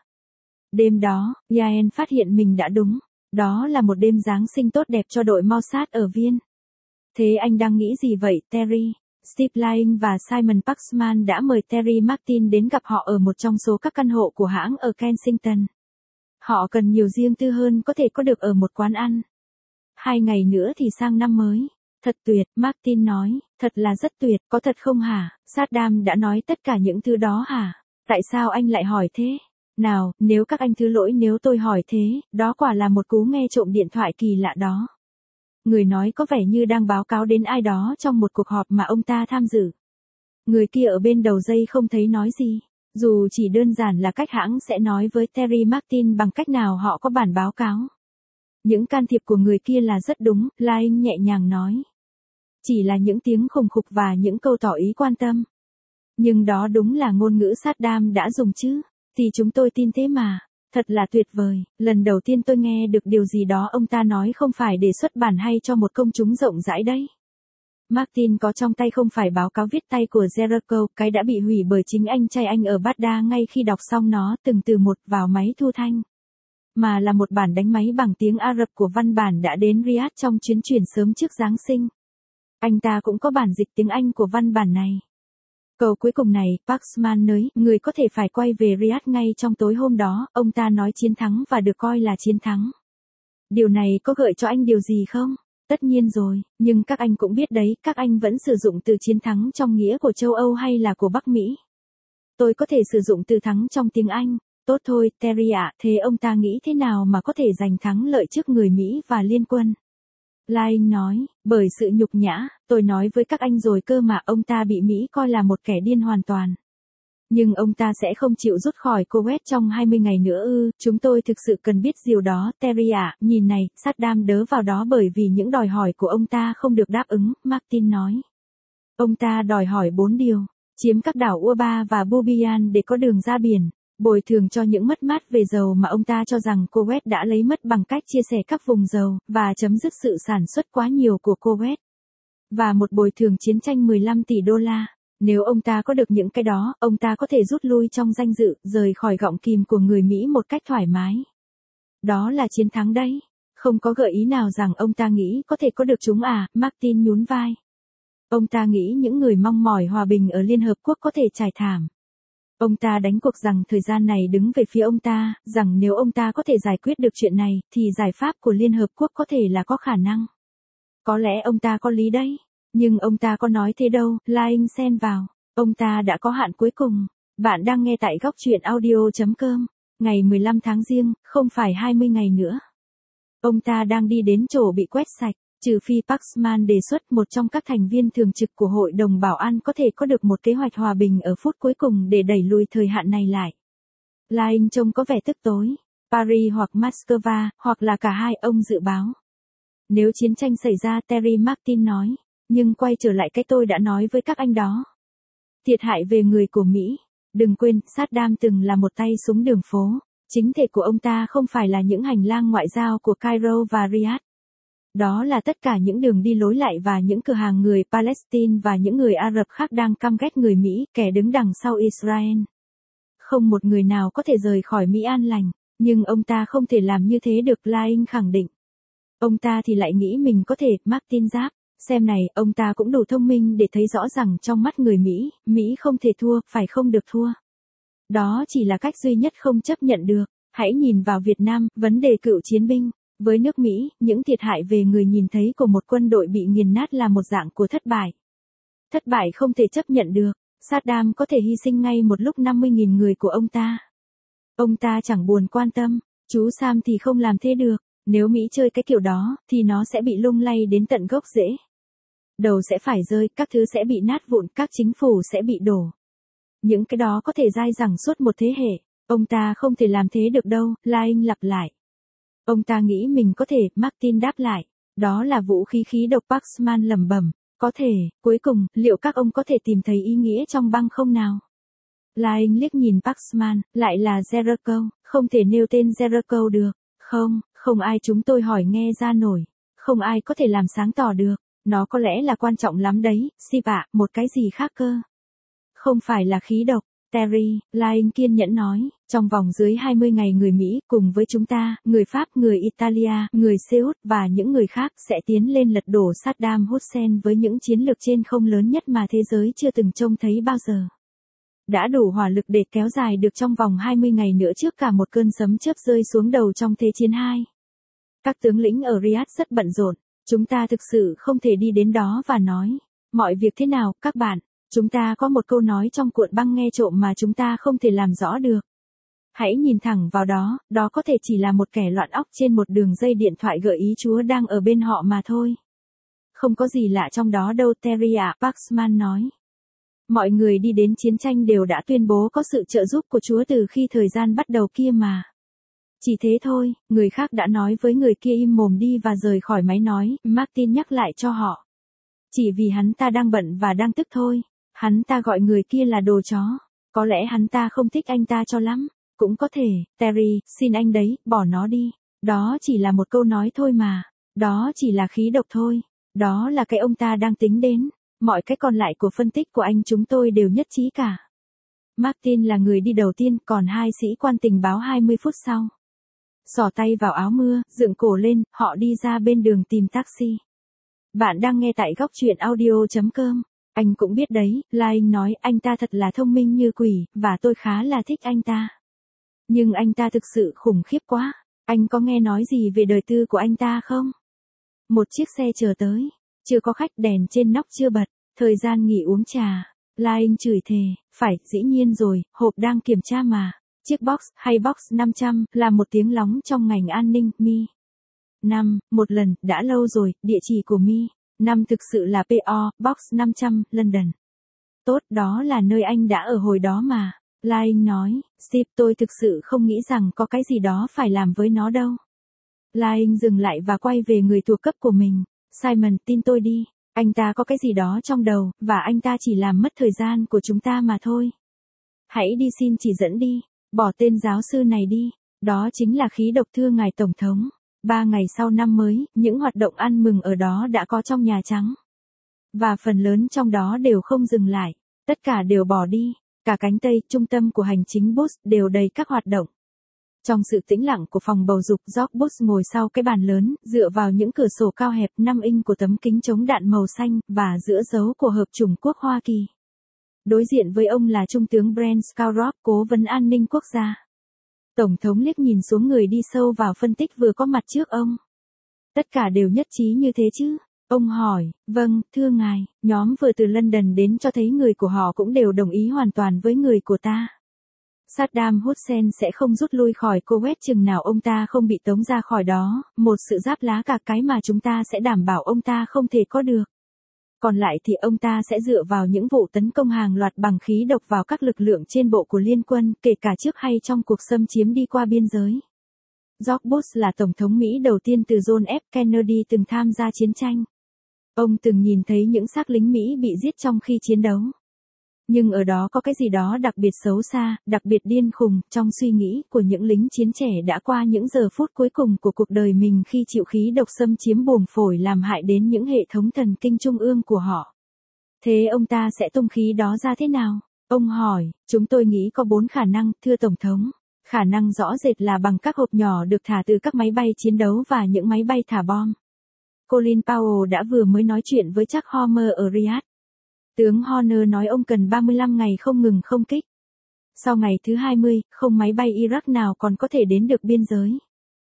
Đêm đó, Yael phát hiện mình đã đúng. Đó là một đêm Giáng sinh tốt đẹp cho đội Mossad ở Viên. Thế anh đang nghĩ gì vậy, Terry? Steve Laing và Simon Paxman đã mời Terry Martin đến gặp họ ở một trong số các căn hộ của hãng ở Kensington. Họ cần nhiều riêng tư hơn có thể có được ở một quán ăn. Hai ngày nữa thì sang năm mới. Thật tuyệt, Martin nói, thật là rất tuyệt, có thật không hả? Saddam đã nói tất cả những thứ đó hả? Tại sao anh lại hỏi thế? Nào, nếu các anh thứ lỗi nếu tôi hỏi thế, đó quả là một cú nghe trộm điện thoại kỳ lạ đó. Người nói có vẻ như đang báo cáo đến ai đó trong một cuộc họp mà ông ta tham dự. Người kia ở bên đầu dây không thấy nói gì. Dù chỉ đơn giản là cách hãng sẽ nói với Terry Martin bằng cách nào họ có bản báo cáo. Những can thiệp của người kia là rất đúng, Laing nhẹ nhàng nói. Chỉ là những tiếng khùng khục và những câu tỏ ý quan tâm. Nhưng đó đúng là ngôn ngữ Saddam đã dùng chứ. Thì chúng tôi tin thế mà. Thật là tuyệt vời, lần đầu tiên tôi nghe được điều gì đó ông ta nói không phải để xuất bản hay cho một công chúng rộng rãi đấy. Martin có trong tay không phải báo cáo viết tay của Jericho, cái đã bị hủy bởi chính anh trai anh ở Baghdad ngay khi đọc xong nó từng từ một vào máy thu thanh. Mà là một bản đánh máy bằng tiếng Ả Rập của văn bản đã đến Riyadh trong chuyến chuyển sớm trước Giáng sinh. Anh ta cũng có bản dịch tiếng Anh của văn bản này. Câu cuối cùng này, Paxman nói, người có thể phải quay về Riyadh ngay trong tối hôm đó, ông ta nói chiến thắng và được coi là chiến thắng. Điều này có gợi cho anh điều gì không? Tất nhiên rồi, nhưng các anh cũng biết đấy, các anh vẫn sử dụng từ chiến thắng trong nghĩa của châu Âu hay là của Bắc Mỹ. Tôi có thể sử dụng từ thắng trong tiếng Anh. Tốt thôi, Terry ạ, thế ông ta nghĩ thế nào mà có thể giành thắng lợi trước người Mỹ và liên quân? Laing nói, bởi sự nhục nhã, tôi nói với các anh rồi cơ mà ông ta bị Mỹ coi là một kẻ điên hoàn toàn. Nhưng ông ta sẽ không chịu rút khỏi Kuwait trong hai mươi ngày nữa ư, chúng tôi thực sự cần biết điều đó, Terry ạ, nhìn này, Saddam đớ vào đó bởi vì những đòi hỏi của ông ta không được đáp ứng, Martin nói. Ông ta đòi hỏi bốn điều, chiếm các đảo Uba và Bubiyan để có đường ra biển. Bồi thường cho những mất mát về dầu mà ông ta cho rằng Kuwait đã lấy mất bằng cách chia sẻ các vùng dầu, và chấm dứt sự sản xuất quá nhiều của Kuwait. Và một bồi thường chiến tranh mười lăm tỷ đô la. Nếu ông ta có được những cái đó, ông ta có thể rút lui trong danh dự, rời khỏi gọng kìm của người Mỹ một cách thoải mái. Đó là chiến thắng đấy. Không có gợi ý nào rằng ông ta nghĩ có thể có được chúng à, Martin nhún vai. Ông ta nghĩ những người mong mỏi hòa bình ở Liên Hợp Quốc có thể trải thảm. Ông ta đánh cuộc rằng thời gian này đứng về phía ông ta, rằng nếu ông ta có thể giải quyết được chuyện này, thì giải pháp của Liên Hợp Quốc có thể là có khả năng. Có lẽ ông ta có lý đấy, nhưng ông ta có nói thế đâu, Laing xen vào. Ông ta đã có hạn cuối cùng. Bạn đang nghe tại góc truyện audio chấm com, ngày mười lăm tháng Giêng, không phải hai mươi ngày nữa. Ông ta đang đi đến chỗ bị quét sạch. Trừ phi Paxman đề xuất một trong các thành viên thường trực của Hội đồng Bảo an có thể có được một kế hoạch hòa bình ở phút cuối cùng để đẩy lùi thời hạn này lại. Laing trông có vẻ tức tối. Paris hoặc Moscow, hoặc là cả hai, ông dự báo. Nếu chiến tranh xảy ra, Terry Martin nói. Nhưng quay trở lại cái tôi đã nói với các anh đó. Thiệt hại về người của Mỹ. Đừng quên, Saddam từng là một tay súng đường phố. Chính thể của ông ta không phải là những hành lang ngoại giao của Cairo và Riyadh. Đó là tất cả những đường đi lối lại và những cửa hàng người Palestine và những người Ả Rập khác đang căm ghét người Mỹ, kẻ đứng đằng sau Israel. Không một người nào có thể rời khỏi Mỹ an lành, nhưng ông ta không thể làm như thế được, Laing khẳng định. Ông ta thì lại nghĩ mình có thể, Martin giáp. Xem này, ông ta cũng đủ thông minh để thấy rõ rằng trong mắt người Mỹ, Mỹ không thể thua, phải không được thua. Đó chỉ là cách duy nhất không chấp nhận được. Hãy nhìn vào Việt Nam, vấn đề cựu chiến binh. Với nước Mỹ, những thiệt hại về người nhìn thấy của một quân đội bị nghiền nát là một dạng của thất bại. Thất bại không thể chấp nhận được. Saddam có thể hy sinh ngay một lúc năm mươi nghìn người của ông ta. Ông ta chẳng buồn quan tâm. Chú Sam thì không làm thế được. Nếu Mỹ chơi cái kiểu đó, thì nó sẽ bị lung lay đến tận gốc rễ. Đầu sẽ phải rơi, các thứ sẽ bị nát vụn, các chính phủ sẽ bị đổ. Những cái đó có thể dai dẳng suốt một thế hệ. Ông ta không thể làm thế được đâu, Laing lặp lại. Ông ta nghĩ mình có thể, Martin đáp lại. Đó là vũ khí khí độc, Paxman lẩm bẩm. Có thể, cuối cùng, liệu các ông có thể tìm thấy ý nghĩa trong băng không nào? Laing liếc nhìn Paxman, lại là Jericho, không thể nêu tên Jericho được. Không, không ai chúng tôi hỏi nghe ra nổi. Không ai có thể làm sáng tỏ được. Nó có lẽ là quan trọng lắm đấy, Sip ạ, một cái gì khác cơ? Không phải là khí độc. Terry, Laing kiên nhẫn nói, trong vòng dưới hai mươi ngày người Mỹ, cùng với chúng ta, người Pháp, người Italia, người Seoul, và những người khác, sẽ tiến lên lật đổ Saddam Hussein với những chiến lược trên không lớn nhất mà thế giới chưa từng trông thấy bao giờ. Đã đủ hỏa lực để kéo dài được trong vòng hai mươi ngày nữa trước cả một cơn sấm chớp rơi xuống đầu trong Thế chiến hai. Các tướng lĩnh ở Riyadh rất bận rộn, chúng ta thực sự không thể đi đến đó và nói, mọi việc thế nào, các bạn? Chúng ta có một câu nói trong cuộn băng nghe trộm mà chúng ta không thể làm rõ được. Hãy nhìn thẳng vào đó, đó có thể chỉ là một kẻ loạn óc trên một đường dây điện thoại gợi ý Chúa đang ở bên họ mà thôi. Không có gì lạ trong đó đâu, Terry ạ, Paxman nói. Mọi người đi đến chiến tranh đều đã tuyên bố có sự trợ giúp của Chúa từ khi thời gian bắt đầu kia mà. Chỉ thế thôi, người khác đã nói với người kia im mồm đi và rời khỏi máy nói, Martin nhắc lại cho họ. Chỉ vì hắn ta đang bận và đang tức thôi. Hắn ta gọi người kia là đồ chó. Có lẽ hắn ta không thích anh ta cho lắm. Cũng có thể, Terry, xin anh đấy, bỏ nó đi. Đó chỉ là một câu nói thôi mà. Đó chỉ là khí độc thôi. Đó là cái ông ta đang tính đến. Mọi cái còn lại của phân tích của anh chúng tôi đều nhất trí cả. Martin là người đi đầu tiên, còn hai sĩ quan tình báo hai mươi phút sau. Xỏ tay vào áo mưa, dựng cổ lên, họ đi ra bên đường tìm taxi. Bạn đang nghe tại góc truyện audio.com. Anh cũng biết đấy, Laing nói, anh ta thật là thông minh như quỷ, và tôi khá là thích anh ta. Nhưng anh ta thực sự khủng khiếp quá. Anh có nghe nói gì về đời tư của anh ta không? Một chiếc xe chờ tới. Chưa có khách, đèn trên nóc chưa bật. Thời gian nghỉ uống trà. Laing chửi thề. Phải, dĩ nhiên rồi, hộp đang kiểm tra mà. Chiếc box, hay box năm trăm, là một tiếng lóng trong ngành an ninh, Mi. năm, một lần, đã lâu rồi, địa chỉ của Mi. năm thực sự là pê o, box năm trăm, London. Tốt, đó là nơi anh đã ở hồi đó mà. Laing nói, Steve, tôi thực sự không nghĩ rằng có cái gì đó phải làm với nó đâu. Laing dừng lại và quay về người thuộc cấp của mình. Simon, tin tôi đi. Anh ta có cái gì đó trong đầu, và anh ta chỉ làm mất thời gian của chúng ta mà thôi. Hãy đi xin chỉ dẫn đi. Bỏ tên giáo sư này đi. Đó chính là khí độc, thưa ngài Tổng thống. Ba ngày sau năm mới, những hoạt động ăn mừng ở đó đã có trong Nhà Trắng. Và phần lớn trong đó đều không dừng lại. Tất cả đều bỏ đi. Cả cánh Tây, trung tâm của hành chính Bush, đều đầy các hoạt động. Trong sự tĩnh lặng của phòng bầu dục, George Bush ngồi sau cái bàn lớn, dựa vào những cửa sổ cao hẹp năm inch của tấm kính chống đạn màu xanh, và giữa dấu của Hợp chủng quốc Hoa Kỳ. Đối diện với ông là Trung tướng Brent Scowcroft, cố vấn an ninh quốc gia. Tổng thống liếc nhìn xuống người đi sâu vào phân tích vừa có mặt trước ông. Tất cả đều nhất trí như thế chứ? Ông hỏi, vâng, thưa ngài, nhóm vừa từ London đến cho thấy người của họ cũng đều đồng ý hoàn toàn với người của ta. Saddam Hussein sẽ không rút lui khỏi Kuwait chừng nào ông ta không bị tống ra khỏi đó, một sự giáp lá cả cái mà chúng ta sẽ đảm bảo ông ta không thể có được. Còn lại thì ông ta sẽ dựa vào những vụ tấn công hàng loạt bằng khí độc vào các lực lượng trên bộ của liên quân, kể cả trước hay trong cuộc xâm chiếm đi qua biên giới. George Bush là Tổng thống Mỹ đầu tiên từ John F. Kennedy từng tham gia chiến tranh. Ông từng nhìn thấy những xác lính Mỹ bị giết trong khi chiến đấu. Nhưng ở đó có cái gì đó đặc biệt xấu xa, đặc biệt điên khùng, trong suy nghĩ của những lính chiến trẻ đã qua những giờ phút cuối cùng của cuộc đời mình khi chịu khí độc xâm chiếm buồng phổi làm hại đến những hệ thống thần kinh trung ương của họ. Thế ông ta sẽ tung khí đó ra thế nào? Ông hỏi, chúng tôi nghĩ có bốn khả năng, thưa Tổng thống. Khả năng rõ rệt là bằng các hộp nhỏ được thả từ các máy bay chiến đấu và những máy bay thả bom. Colin Powell đã vừa mới nói chuyện với Chuck Horner ở Riyadh. Tướng Horner nói ông cần ba mươi lăm ngày không ngừng không kích. Sau ngày thứ hai mươi, không máy bay Iraq nào còn có thể đến được biên giới.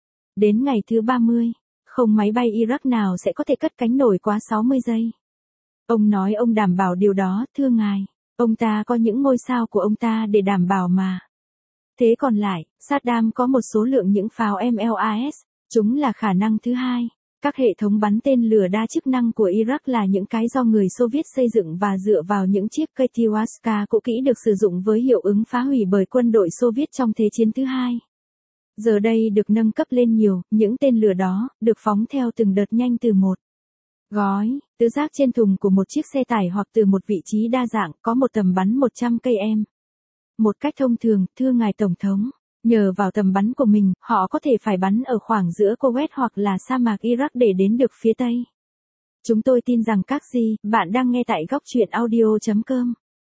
Đến ngày thứ ba mươi, không máy bay Iraq nào sẽ có thể cất cánh nổi quá sáu mươi giây. Ông nói ông đảm bảo điều đó, thưa ngài. Ông ta có những ngôi sao của ông ta để đảm bảo mà. Thế còn lại, Saddam có một số lượng những pháo em lờ a ét, chúng là khả năng thứ hai. Các hệ thống bắn tên lửa đa chức năng của Iraq là những cái do người Xô Viết xây dựng và dựa vào những chiếc Katiuska cũ kỹ được sử dụng với hiệu ứng phá hủy bởi quân đội Xô Viết trong Thế chiến thứ hai. Giờ đây được nâng cấp lên nhiều, những tên lửa đó, được phóng theo từng đợt nhanh từ một gói, tứ giác trên thùng của một chiếc xe tải hoặc từ một vị trí đa dạng, có một tầm bắn một trăm cây em. Một cách thông thường, thưa ngài Tổng thống. Nhờ vào tầm bắn của mình, họ có thể phải bắn ở khoảng giữa Kuwait hoặc là sa mạc Iraq để đến được phía Tây. Chúng tôi tin rằng các gì, bạn đang nghe tại góc truyện audio.com.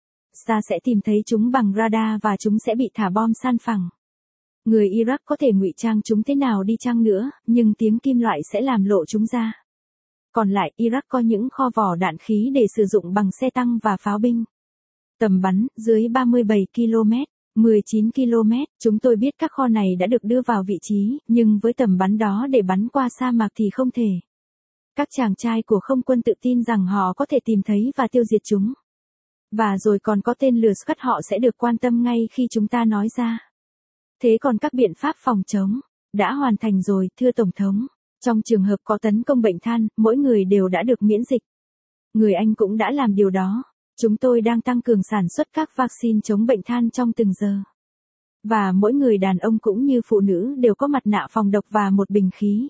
Ta sẽ tìm thấy chúng bằng radar và chúng sẽ bị thả bom san phẳng. Người Iraq có thể ngụy trang chúng thế nào đi chăng nữa, nhưng tiếng kim loại sẽ làm lộ chúng ra. Còn lại, Iraq có những kho vỏ đạn khí để sử dụng bằng xe tăng và pháo binh. Tầm bắn, dưới ba mươi bảy ki lô mét. mười chín ki lô mét, chúng tôi biết các kho này đã được đưa vào vị trí, nhưng với tầm bắn đó để bắn qua sa mạc thì không thể. Các chàng trai của không quân tự tin rằng họ có thể tìm thấy và tiêu diệt chúng. Và rồi còn có tên lửa Scud, họ sẽ được quan tâm ngay khi chúng ta nói ra. Thế còn các biện pháp phòng chống? Đã hoàn thành rồi, thưa Tổng thống. Trong trường hợp có tấn công bệnh than, mỗi người đều đã được miễn dịch. Người Anh cũng đã làm điều đó. Chúng tôi đang tăng cường sản xuất các vaccine chống bệnh than trong từng giờ. Và mỗi người đàn ông cũng như phụ nữ đều có mặt nạ phòng độc và một bình khí.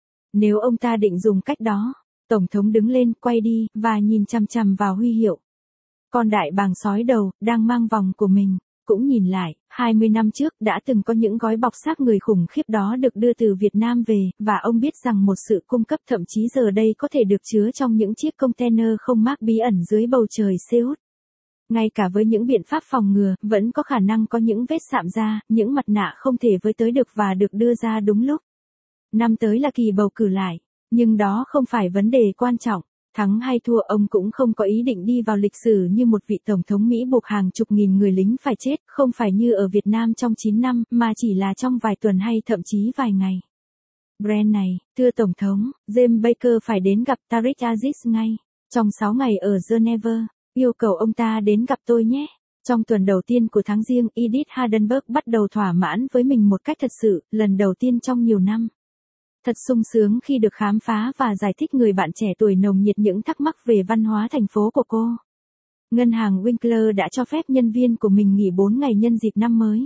Nếu ông ta định dùng cách đó, Tổng thống đứng lên, quay đi, và nhìn chằm chằm vào huy hiệu. Con đại bàng sói đầu, đang mang vòng của mình, cũng nhìn lại, hai mươi năm trước đã từng có những gói bọc xác người khủng khiếp đó được đưa từ Việt Nam về, và ông biết rằng một sự cung cấp thậm chí giờ đây có thể được chứa trong những chiếc container không mác bí ẩn dưới bầu trời Seoul. Ngay cả với những biện pháp phòng ngừa, vẫn có khả năng có những vết sạm da, những mặt nạ không thể với tới được và được đưa ra đúng lúc. Năm tới là kỳ bầu cử lại, nhưng đó không phải vấn đề quan trọng. Thắng hay thua ông cũng không có ý định đi vào lịch sử như một vị tổng thống Mỹ buộc hàng chục nghìn người lính phải chết, không phải như ở Việt Nam trong chín năm, mà chỉ là trong vài tuần hay thậm chí vài ngày. Brand này, thưa Tổng thống, James Baker phải đến gặp Tariq Aziz ngay, trong sáu ngày ở Geneva, yêu cầu ông ta đến gặp tôi nhé. Trong tuần đầu tiên của tháng Giêng, Edith Hardenberg bắt đầu thỏa mãn với mình một cách thật sự, lần đầu tiên trong nhiều năm. Thật sung sướng khi được khám phá và giải thích người bạn trẻ tuổi nồng nhiệt những thắc mắc về văn hóa thành phố của cô. Ngân hàng Winkler đã cho phép nhân viên của mình nghỉ bốn ngày nhân dịp năm mới.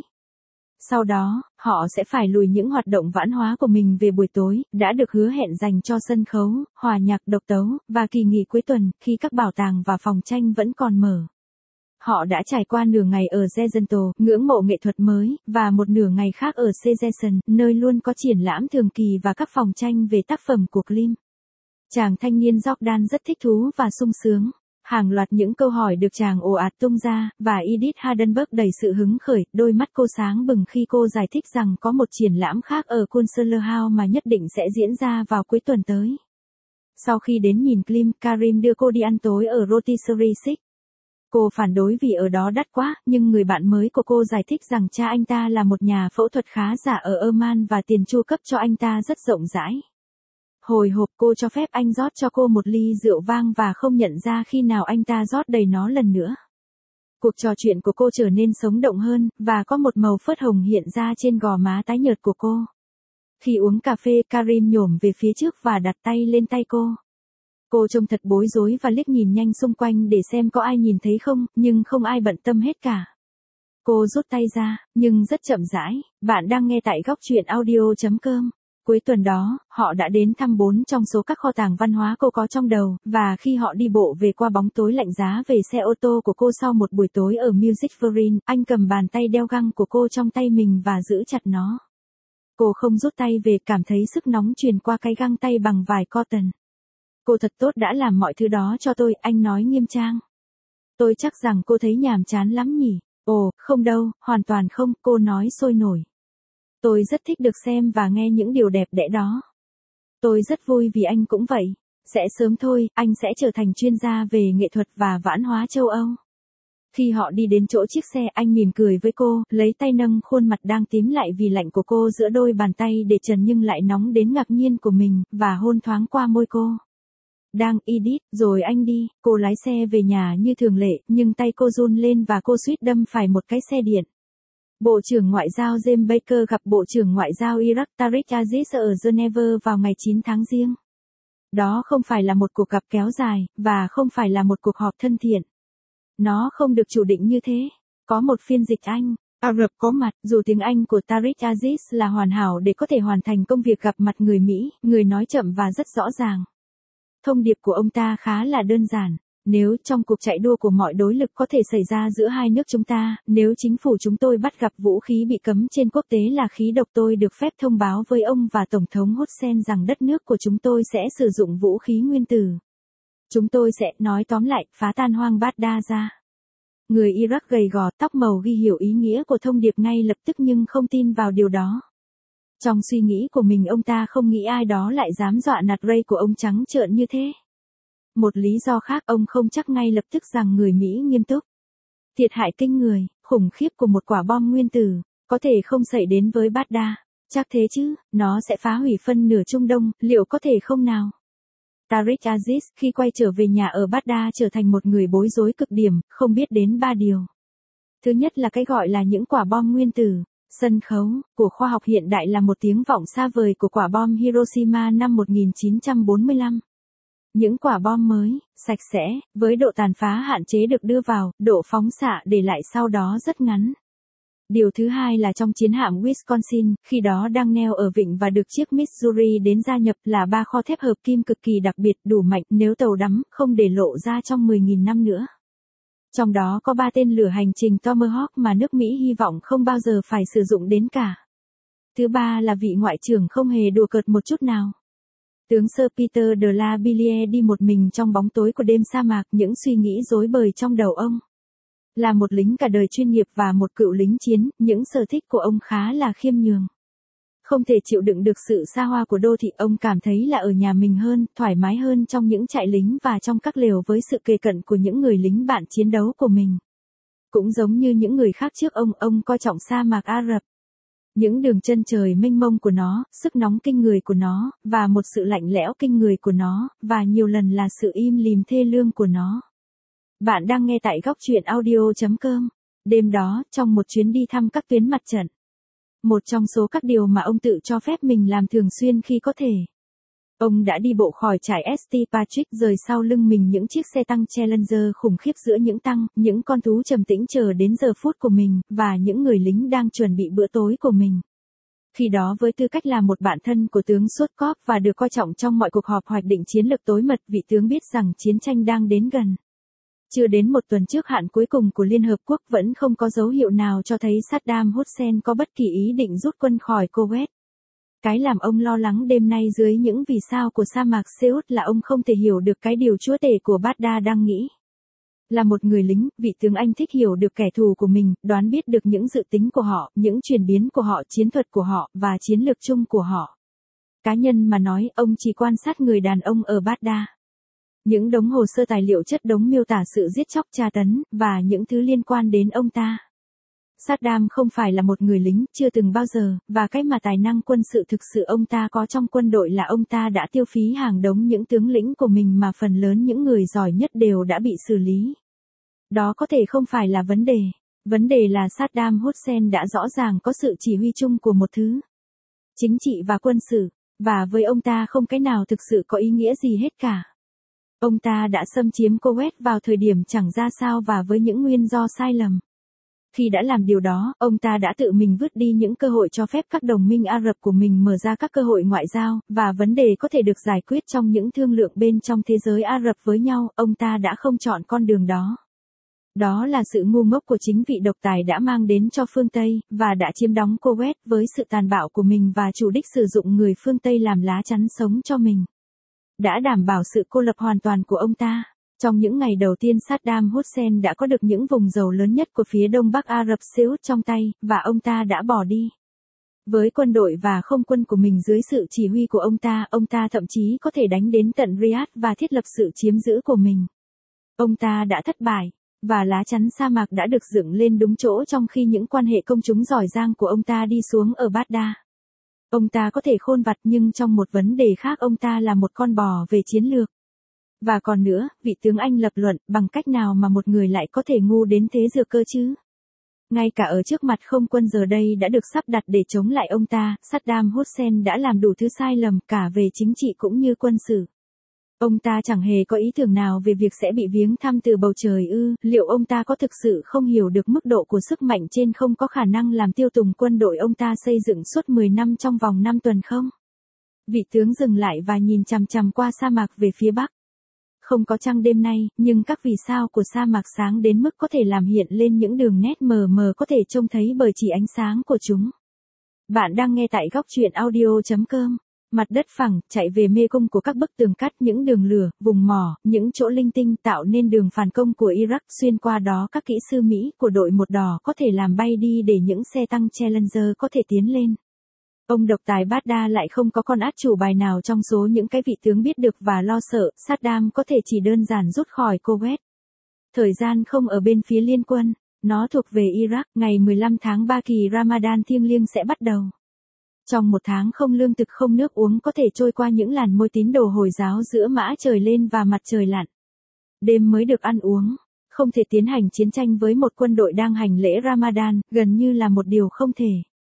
Sau đó, họ sẽ phải lùi những hoạt động vãn hóa của mình về buổi tối, đã được hứa hẹn dành cho sân khấu, hòa nhạc độc tấu, và kỳ nghỉ cuối tuần, khi các bảo tàng và phòng tranh vẫn còn mở. Họ đã trải qua nửa ngày ở Zezental, ngưỡng mộ nghệ thuật mới, và một nửa ngày khác ở Sejeson, nơi luôn có triển lãm thường kỳ và các phòng tranh về tác phẩm của Klim. Chàng thanh niên Jordan rất thích thú và sung sướng. Hàng loạt những câu hỏi được chàng ồ ạt tung ra, và Edith Hardenberg đầy sự hứng khởi, đôi mắt cô sáng bừng khi cô giải thích rằng có một triển lãm khác ở Kunstler House mà nhất định sẽ diễn ra vào cuối tuần tới. Sau khi đến nhìn Klim, Karim đưa cô đi ăn tối ở Rotisserie Six. Cô phản đối vì ở đó đắt quá, nhưng người bạn mới của cô giải thích rằng cha anh ta là một nhà phẫu thuật khá giả ở Oman và tiền chu cấp cho anh ta rất rộng rãi. Hồi hộp cô cho phép anh rót cho cô một ly rượu vang và không nhận ra khi nào anh ta rót đầy nó lần nữa. Cuộc trò chuyện của cô trở nên sống động hơn, và có một màu phớt hồng hiện ra trên gò má tái nhợt của cô. Khi uống cà phê, Karim nhổm về phía trước và đặt tay lên tay cô. Cô trông thật bối rối và liếc nhìn nhanh xung quanh để xem có ai nhìn thấy không, nhưng không ai bận tâm hết cả. Cô rút tay ra, nhưng rất chậm rãi. Bạn đang nghe tại góc truyện audio chấm com. Cuối tuần đó, họ đã đến thăm bốn trong số các kho tàng văn hóa cô có trong đầu, và khi họ đi bộ về qua bóng tối lạnh giá về xe ô tô của cô sau một buổi tối ở Music Verein, anh cầm bàn tay đeo găng của cô trong tay mình và giữ chặt nó. Cô không rút tay về, cảm thấy sức nóng truyền qua cái găng tay bằng vải cotton. Cô thật tốt đã làm mọi thứ đó cho tôi, anh nói nghiêm trang. Tôi chắc rằng cô thấy nhàm chán lắm nhỉ? Ồ, không đâu, hoàn toàn không, cô nói sôi nổi. Tôi rất thích được xem và nghe những điều đẹp đẽ đó. Tôi rất vui vì anh cũng vậy. Sẽ sớm thôi, anh sẽ trở thành chuyên gia về nghệ thuật và vãn hóa châu Âu. Khi họ đi đến chỗ chiếc xe, anh mỉm cười với cô, lấy tay nâng khuôn mặt đang tím lại vì lạnh của cô giữa đôi bàn tay để trần nhưng lại nóng đến ngạc nhiên của mình, và hôn thoáng qua môi cô. Đang Edith, rồi anh đi. Cô lái xe về nhà như thường lệ, nhưng tay cô run lên và cô suýt đâm phải một cái xe điện. Bộ trưởng Ngoại giao James Baker gặp Bộ trưởng Ngoại giao Iraq Tariq Aziz ở Geneva vào ngày chín tháng Giêng. Đó không phải là một cuộc gặp kéo dài, và không phải là một cuộc họp thân thiện. Nó không được chủ định như thế. Có một phiên dịch Anh, Ả Rập có mặt, dù tiếng Anh của Tariq Aziz là hoàn hảo để có thể hoàn thành công việc gặp mặt người Mỹ, người nói chậm và rất rõ ràng. Thông điệp của ông ta khá là đơn giản. Nếu trong cuộc chạy đua của mọi đối lực có thể xảy ra giữa hai nước chúng ta, nếu chính phủ chúng tôi bắt gặp vũ khí bị cấm trên quốc tế là khí độc, tôi được phép thông báo với ông và Tổng thống Hussein rằng đất nước của chúng tôi sẽ sử dụng vũ khí nguyên tử. Chúng tôi sẽ, nói tóm lại, phá tan hoang Baghdad ra. Người Iraq gầy gò, tóc màu ghi hiểu ý nghĩa của thông điệp ngay lập tức nhưng không tin vào điều đó. Trong suy nghĩ của mình ông ta không nghĩ ai đó lại dám dọa nạt Ray của ông trắng trợn như thế. Một lý do khác, ông không chắc ngay lập tức rằng người Mỹ nghiêm túc. Thiệt hại kinh người, khủng khiếp của một quả bom nguyên tử, có thể không xảy đến với Baghdad. Chắc thế chứ, nó sẽ phá hủy phân nửa Trung Đông, liệu có thể không nào? Tariq Aziz khi quay trở về nhà ở Baghdad trở thành một người bối rối cực điểm, không biết đến ba điều. Thứ nhất là cái gọi là những quả bom nguyên tử. Sân khấu của khoa học hiện đại là một tiếng vọng xa vời của quả bom Hiroshima năm một nghìn chín trăm bốn mươi lăm. Những quả bom mới, sạch sẽ, với độ tàn phá hạn chế được đưa vào, độ phóng xạ để lại sau đó rất ngắn. Điều thứ hai là trong chiến hạm Wisconsin, khi đó đang neo ở vịnh và được chiếc Missouri đến gia nhập là ba kho thép hợp kim cực kỳ đặc biệt đủ mạnh nếu tàu đắm, không để lộ ra trong mười nghìn năm nữa. Trong đó có ba tên lửa hành trình Tomahawk mà nước Mỹ hy vọng không bao giờ phải sử dụng đến cả. Thứ ba là vị ngoại trưởng không hề đùa cợt một chút nào. Tướng Sir Peter de la Billière đi một mình trong bóng tối của đêm sa mạc, những suy nghĩ rối bời trong đầu ông. Là một lính cả đời chuyên nghiệp và một cựu lính chiến, những sở thích của ông khá là khiêm nhường. Không thể chịu đựng được sự xa hoa của đô thị, ông cảm thấy là ở nhà mình hơn, thoải mái hơn trong những trại lính và trong các lều với sự kề cận của những người lính bạn chiến đấu của mình. Cũng giống như những người khác trước ông, ông coi trọng sa mạc Ả Rập. Những đường chân trời mênh mông của nó, sức nóng kinh người của nó, và một sự lạnh lẽo kinh người của nó, và nhiều lần là sự im lìm thê lương của nó. Bạn đang nghe tại góc truyện audio chấm com. Đêm đó, trong một chuyến đi thăm các tuyến mặt trận. Một trong số các điều mà ông tự cho phép mình làm thường xuyên khi có thể. Ông đã đi bộ khỏi trại ét tê Patrick, rời sau lưng mình những chiếc xe tăng Challenger khủng khiếp giữa những tăng, những con thú trầm tĩnh chờ đến giờ phút của mình, và những người lính đang chuẩn bị bữa tối của mình. Khi đó với tư cách là một bạn thân của tướng Schwarzkopf và được coi trọng trong mọi cuộc họp hoạch định chiến lược tối mật, vị tướng biết rằng chiến tranh đang đến gần. Chưa đến một tuần trước hạn cuối cùng của Liên Hợp Quốc vẫn không có dấu hiệu nào cho thấy Saddam Hussein có bất kỳ ý định rút quân khỏi Kuwait. Cái làm ông lo lắng đêm nay dưới những vì sao của sa mạc Seut là ông không thể hiểu được cái điều chúa tể của Baghdad đang nghĩ. Là một người lính, vị tướng Anh thích hiểu được kẻ thù của mình, đoán biết được những dự tính của họ, những chuyển biến của họ, chiến thuật của họ, và chiến lược chung của họ. Cá nhân mà nói, ông chỉ quan sát người đàn ông ở Baghdad. Những đống hồ sơ tài liệu chất đống miêu tả sự giết chóc tra tấn, và những thứ liên quan đến ông ta. Saddam không phải là một người lính, chưa từng bao giờ, và cái mà tài năng quân sự thực sự ông ta có trong quân đội là ông ta đã tiêu phí hàng đống những tướng lĩnh của mình mà phần lớn những người giỏi nhất đều đã bị xử lý. Đó có thể không phải là vấn đề. Vấn đề là Saddam Hussein đã rõ ràng có sự chỉ huy chung của một thứ. Chính trị và quân sự, và với ông ta không cái nào thực sự có ý nghĩa gì hết cả. Ông ta đã xâm chiếm Kuwait vào thời điểm chẳng ra sao và với những nguyên do sai lầm. Khi đã làm điều đó, ông ta đã tự mình vứt đi những cơ hội cho phép các đồng minh Ả Rập của mình mở ra các cơ hội ngoại giao, và vấn đề có thể được giải quyết trong những thương lượng bên trong thế giới Ả Rập với nhau, ông ta đã không chọn con đường đó. Đó là sự ngu ngốc của chính vị độc tài đã mang đến cho phương Tây, và đã chiếm đóng Kuwait với sự tàn bạo của mình và chủ đích sử dụng người phương Tây làm lá chắn sống cho mình. Đã đảm bảo sự cô lập hoàn toàn của ông ta. Trong những ngày đầu tiên Saddam Hussein đã có được những vùng dầu lớn nhất của phía đông bắc Ả Rập Xê Út trong tay, và ông ta đã bỏ đi. Với quân đội và không quân của mình dưới sự chỉ huy của ông ta, ông ta thậm chí có thể đánh đến tận Riyadh và thiết lập sự chiếm giữ của mình. Ông ta đã thất bại, và lá chắn sa mạc đã được dựng lên đúng chỗ trong khi những quan hệ công chúng giỏi giang của ông ta đi xuống ở Baghdad. Ông ta có thể khôn vặt nhưng trong một vấn đề khác ông ta là một con bò về chiến lược. Và còn nữa, vị tướng Anh lập luận, bằng cách nào mà một người lại có thể ngu đến thế dược cơ chứ? Ngay cả ở trước mặt không quân giờ đây đã được sắp đặt để chống lại ông ta, Saddam Hussein đã làm đủ thứ sai lầm cả về chính trị cũng như quân sự. Ông ta chẳng hề có ý tưởng nào về việc sẽ bị viếng thăm từ bầu trời ư, liệu ông ta có thực sự không hiểu được mức độ của sức mạnh trên không có khả năng làm tiêu tùng quân đội ông ta xây dựng suốt mười năm trong vòng năm tuần không? Vị tướng dừng lại và nhìn chằm chằm qua sa mạc về phía bắc. Không có trăng đêm nay, nhưng các vì sao của sa mạc sáng đến mức có thể làm hiện lên những đường nét mờ mờ có thể trông thấy bởi chỉ ánh sáng của chúng. Bạn đang nghe tại góc truyện audio chấm com. Mặt đất phẳng, chạy về mê cung của các bức tường cắt, những đường lửa, vùng mỏ, những chỗ linh tinh tạo nên đường phản công của Iraq, xuyên qua đó các kỹ sư Mỹ của đội một đỏ có thể làm bay đi để những xe tăng Challenger có thể tiến lên. Ông độc tài Baghdad lại không có con át chủ bài nào trong số những cái vị tướng biết được và lo sợ, Saddam có thể chỉ đơn giản rút khỏi Kuwait. Thời gian không ở bên phía liên quân, nó thuộc về Iraq, ngày mười lăm tháng ba kỳ Ramadan thiêng liêng sẽ bắt đầu. Trong một tháng không lương thực không nước uống có thể trôi qua những làn môi tín đồ Hồi giáo giữa mã trời lên và mặt trời lặn. Đêm mới được ăn uống, không thể tiến hành chiến tranh với một quân đội đang hành lễ Ramadan, gần như là một điều không thể.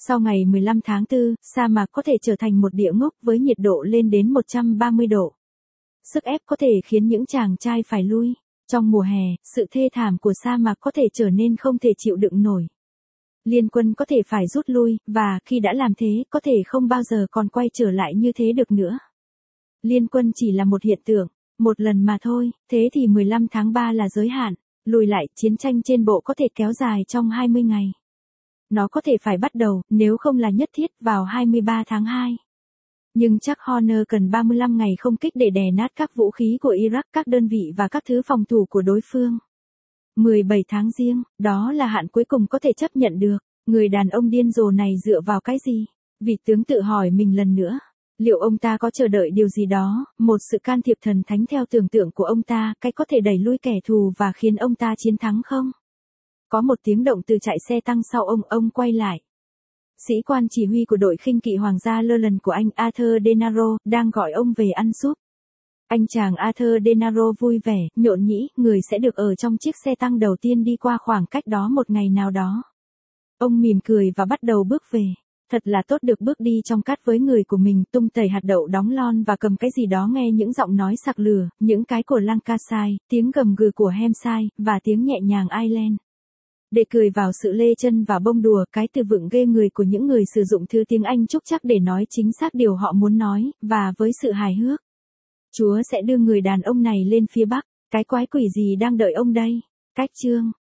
Sau ngày mười lăm tháng tư, sa mạc có thể trở thành một địa ngục với nhiệt độ lên đến một trăm ba mươi độ. Sức ép có thể khiến những chàng trai phải lui. Trong mùa hè, sự thê thảm của sa mạc có thể trở nên không thể chịu đựng nổi. Liên quân có thể phải rút lui, và khi đã làm thế, có thể không bao giờ còn quay trở lại như thế được nữa. Liên quân chỉ là một hiện tượng, một lần mà thôi, thế thì mười lăm tháng ba là giới hạn. Lùi lại, chiến tranh trên bộ có thể kéo dài trong hai mươi ngày. Nó có thể phải bắt đầu, nếu không là nhất thiết, vào hai mươi ba tháng hai. Nhưng chắc Horner cần ba mươi lăm ngày không kích để đè nát các vũ khí của Iraq, các đơn vị và các thứ phòng thủ của đối phương. mười bảy tháng Giêng, đó là hạn cuối cùng có thể chấp nhận được. Người đàn ông điên rồ này dựa vào cái gì? Vị tướng tự hỏi mình lần nữa. Liệu ông ta có chờ đợi điều gì đó, một sự can thiệp thần thánh theo tưởng tượng của ông ta, cái có thể đẩy lui kẻ thù và khiến ông ta chiến thắng không? Có một tiếng động từ chạy xe tăng sau ông, ông quay lại. Sĩ quan chỉ huy của đội khinh kỵ hoàng gia lơ lần của anh Arthur Denaro đang gọi ông về ăn súp. Anh chàng Arthur Denaro vui vẻ, nhộn nhĩ, người sẽ được ở trong chiếc xe tăng đầu tiên đi qua khoảng cách đó một ngày nào đó. Ông mỉm cười và bắt đầu bước về. Thật là tốt được bước đi trong cát với người của mình, tung tẩy hạt đậu đóng lon và cầm cái gì đó, nghe những giọng nói sặc lửa, những cái của Lancashire, tiếng gầm gừ của Hampshire, và tiếng nhẹ nhàng Ireland. Để cười vào sự lê chân và bông đùa, cái từ vựng ghê người của những người sử dụng thứ tiếng Anh trúc chắc để nói chính xác điều họ muốn nói, và với sự hài hước. Chúa sẽ đưa người đàn ông này lên phía Bắc, cái quái quỷ gì đang đợi ông đây? Cách chương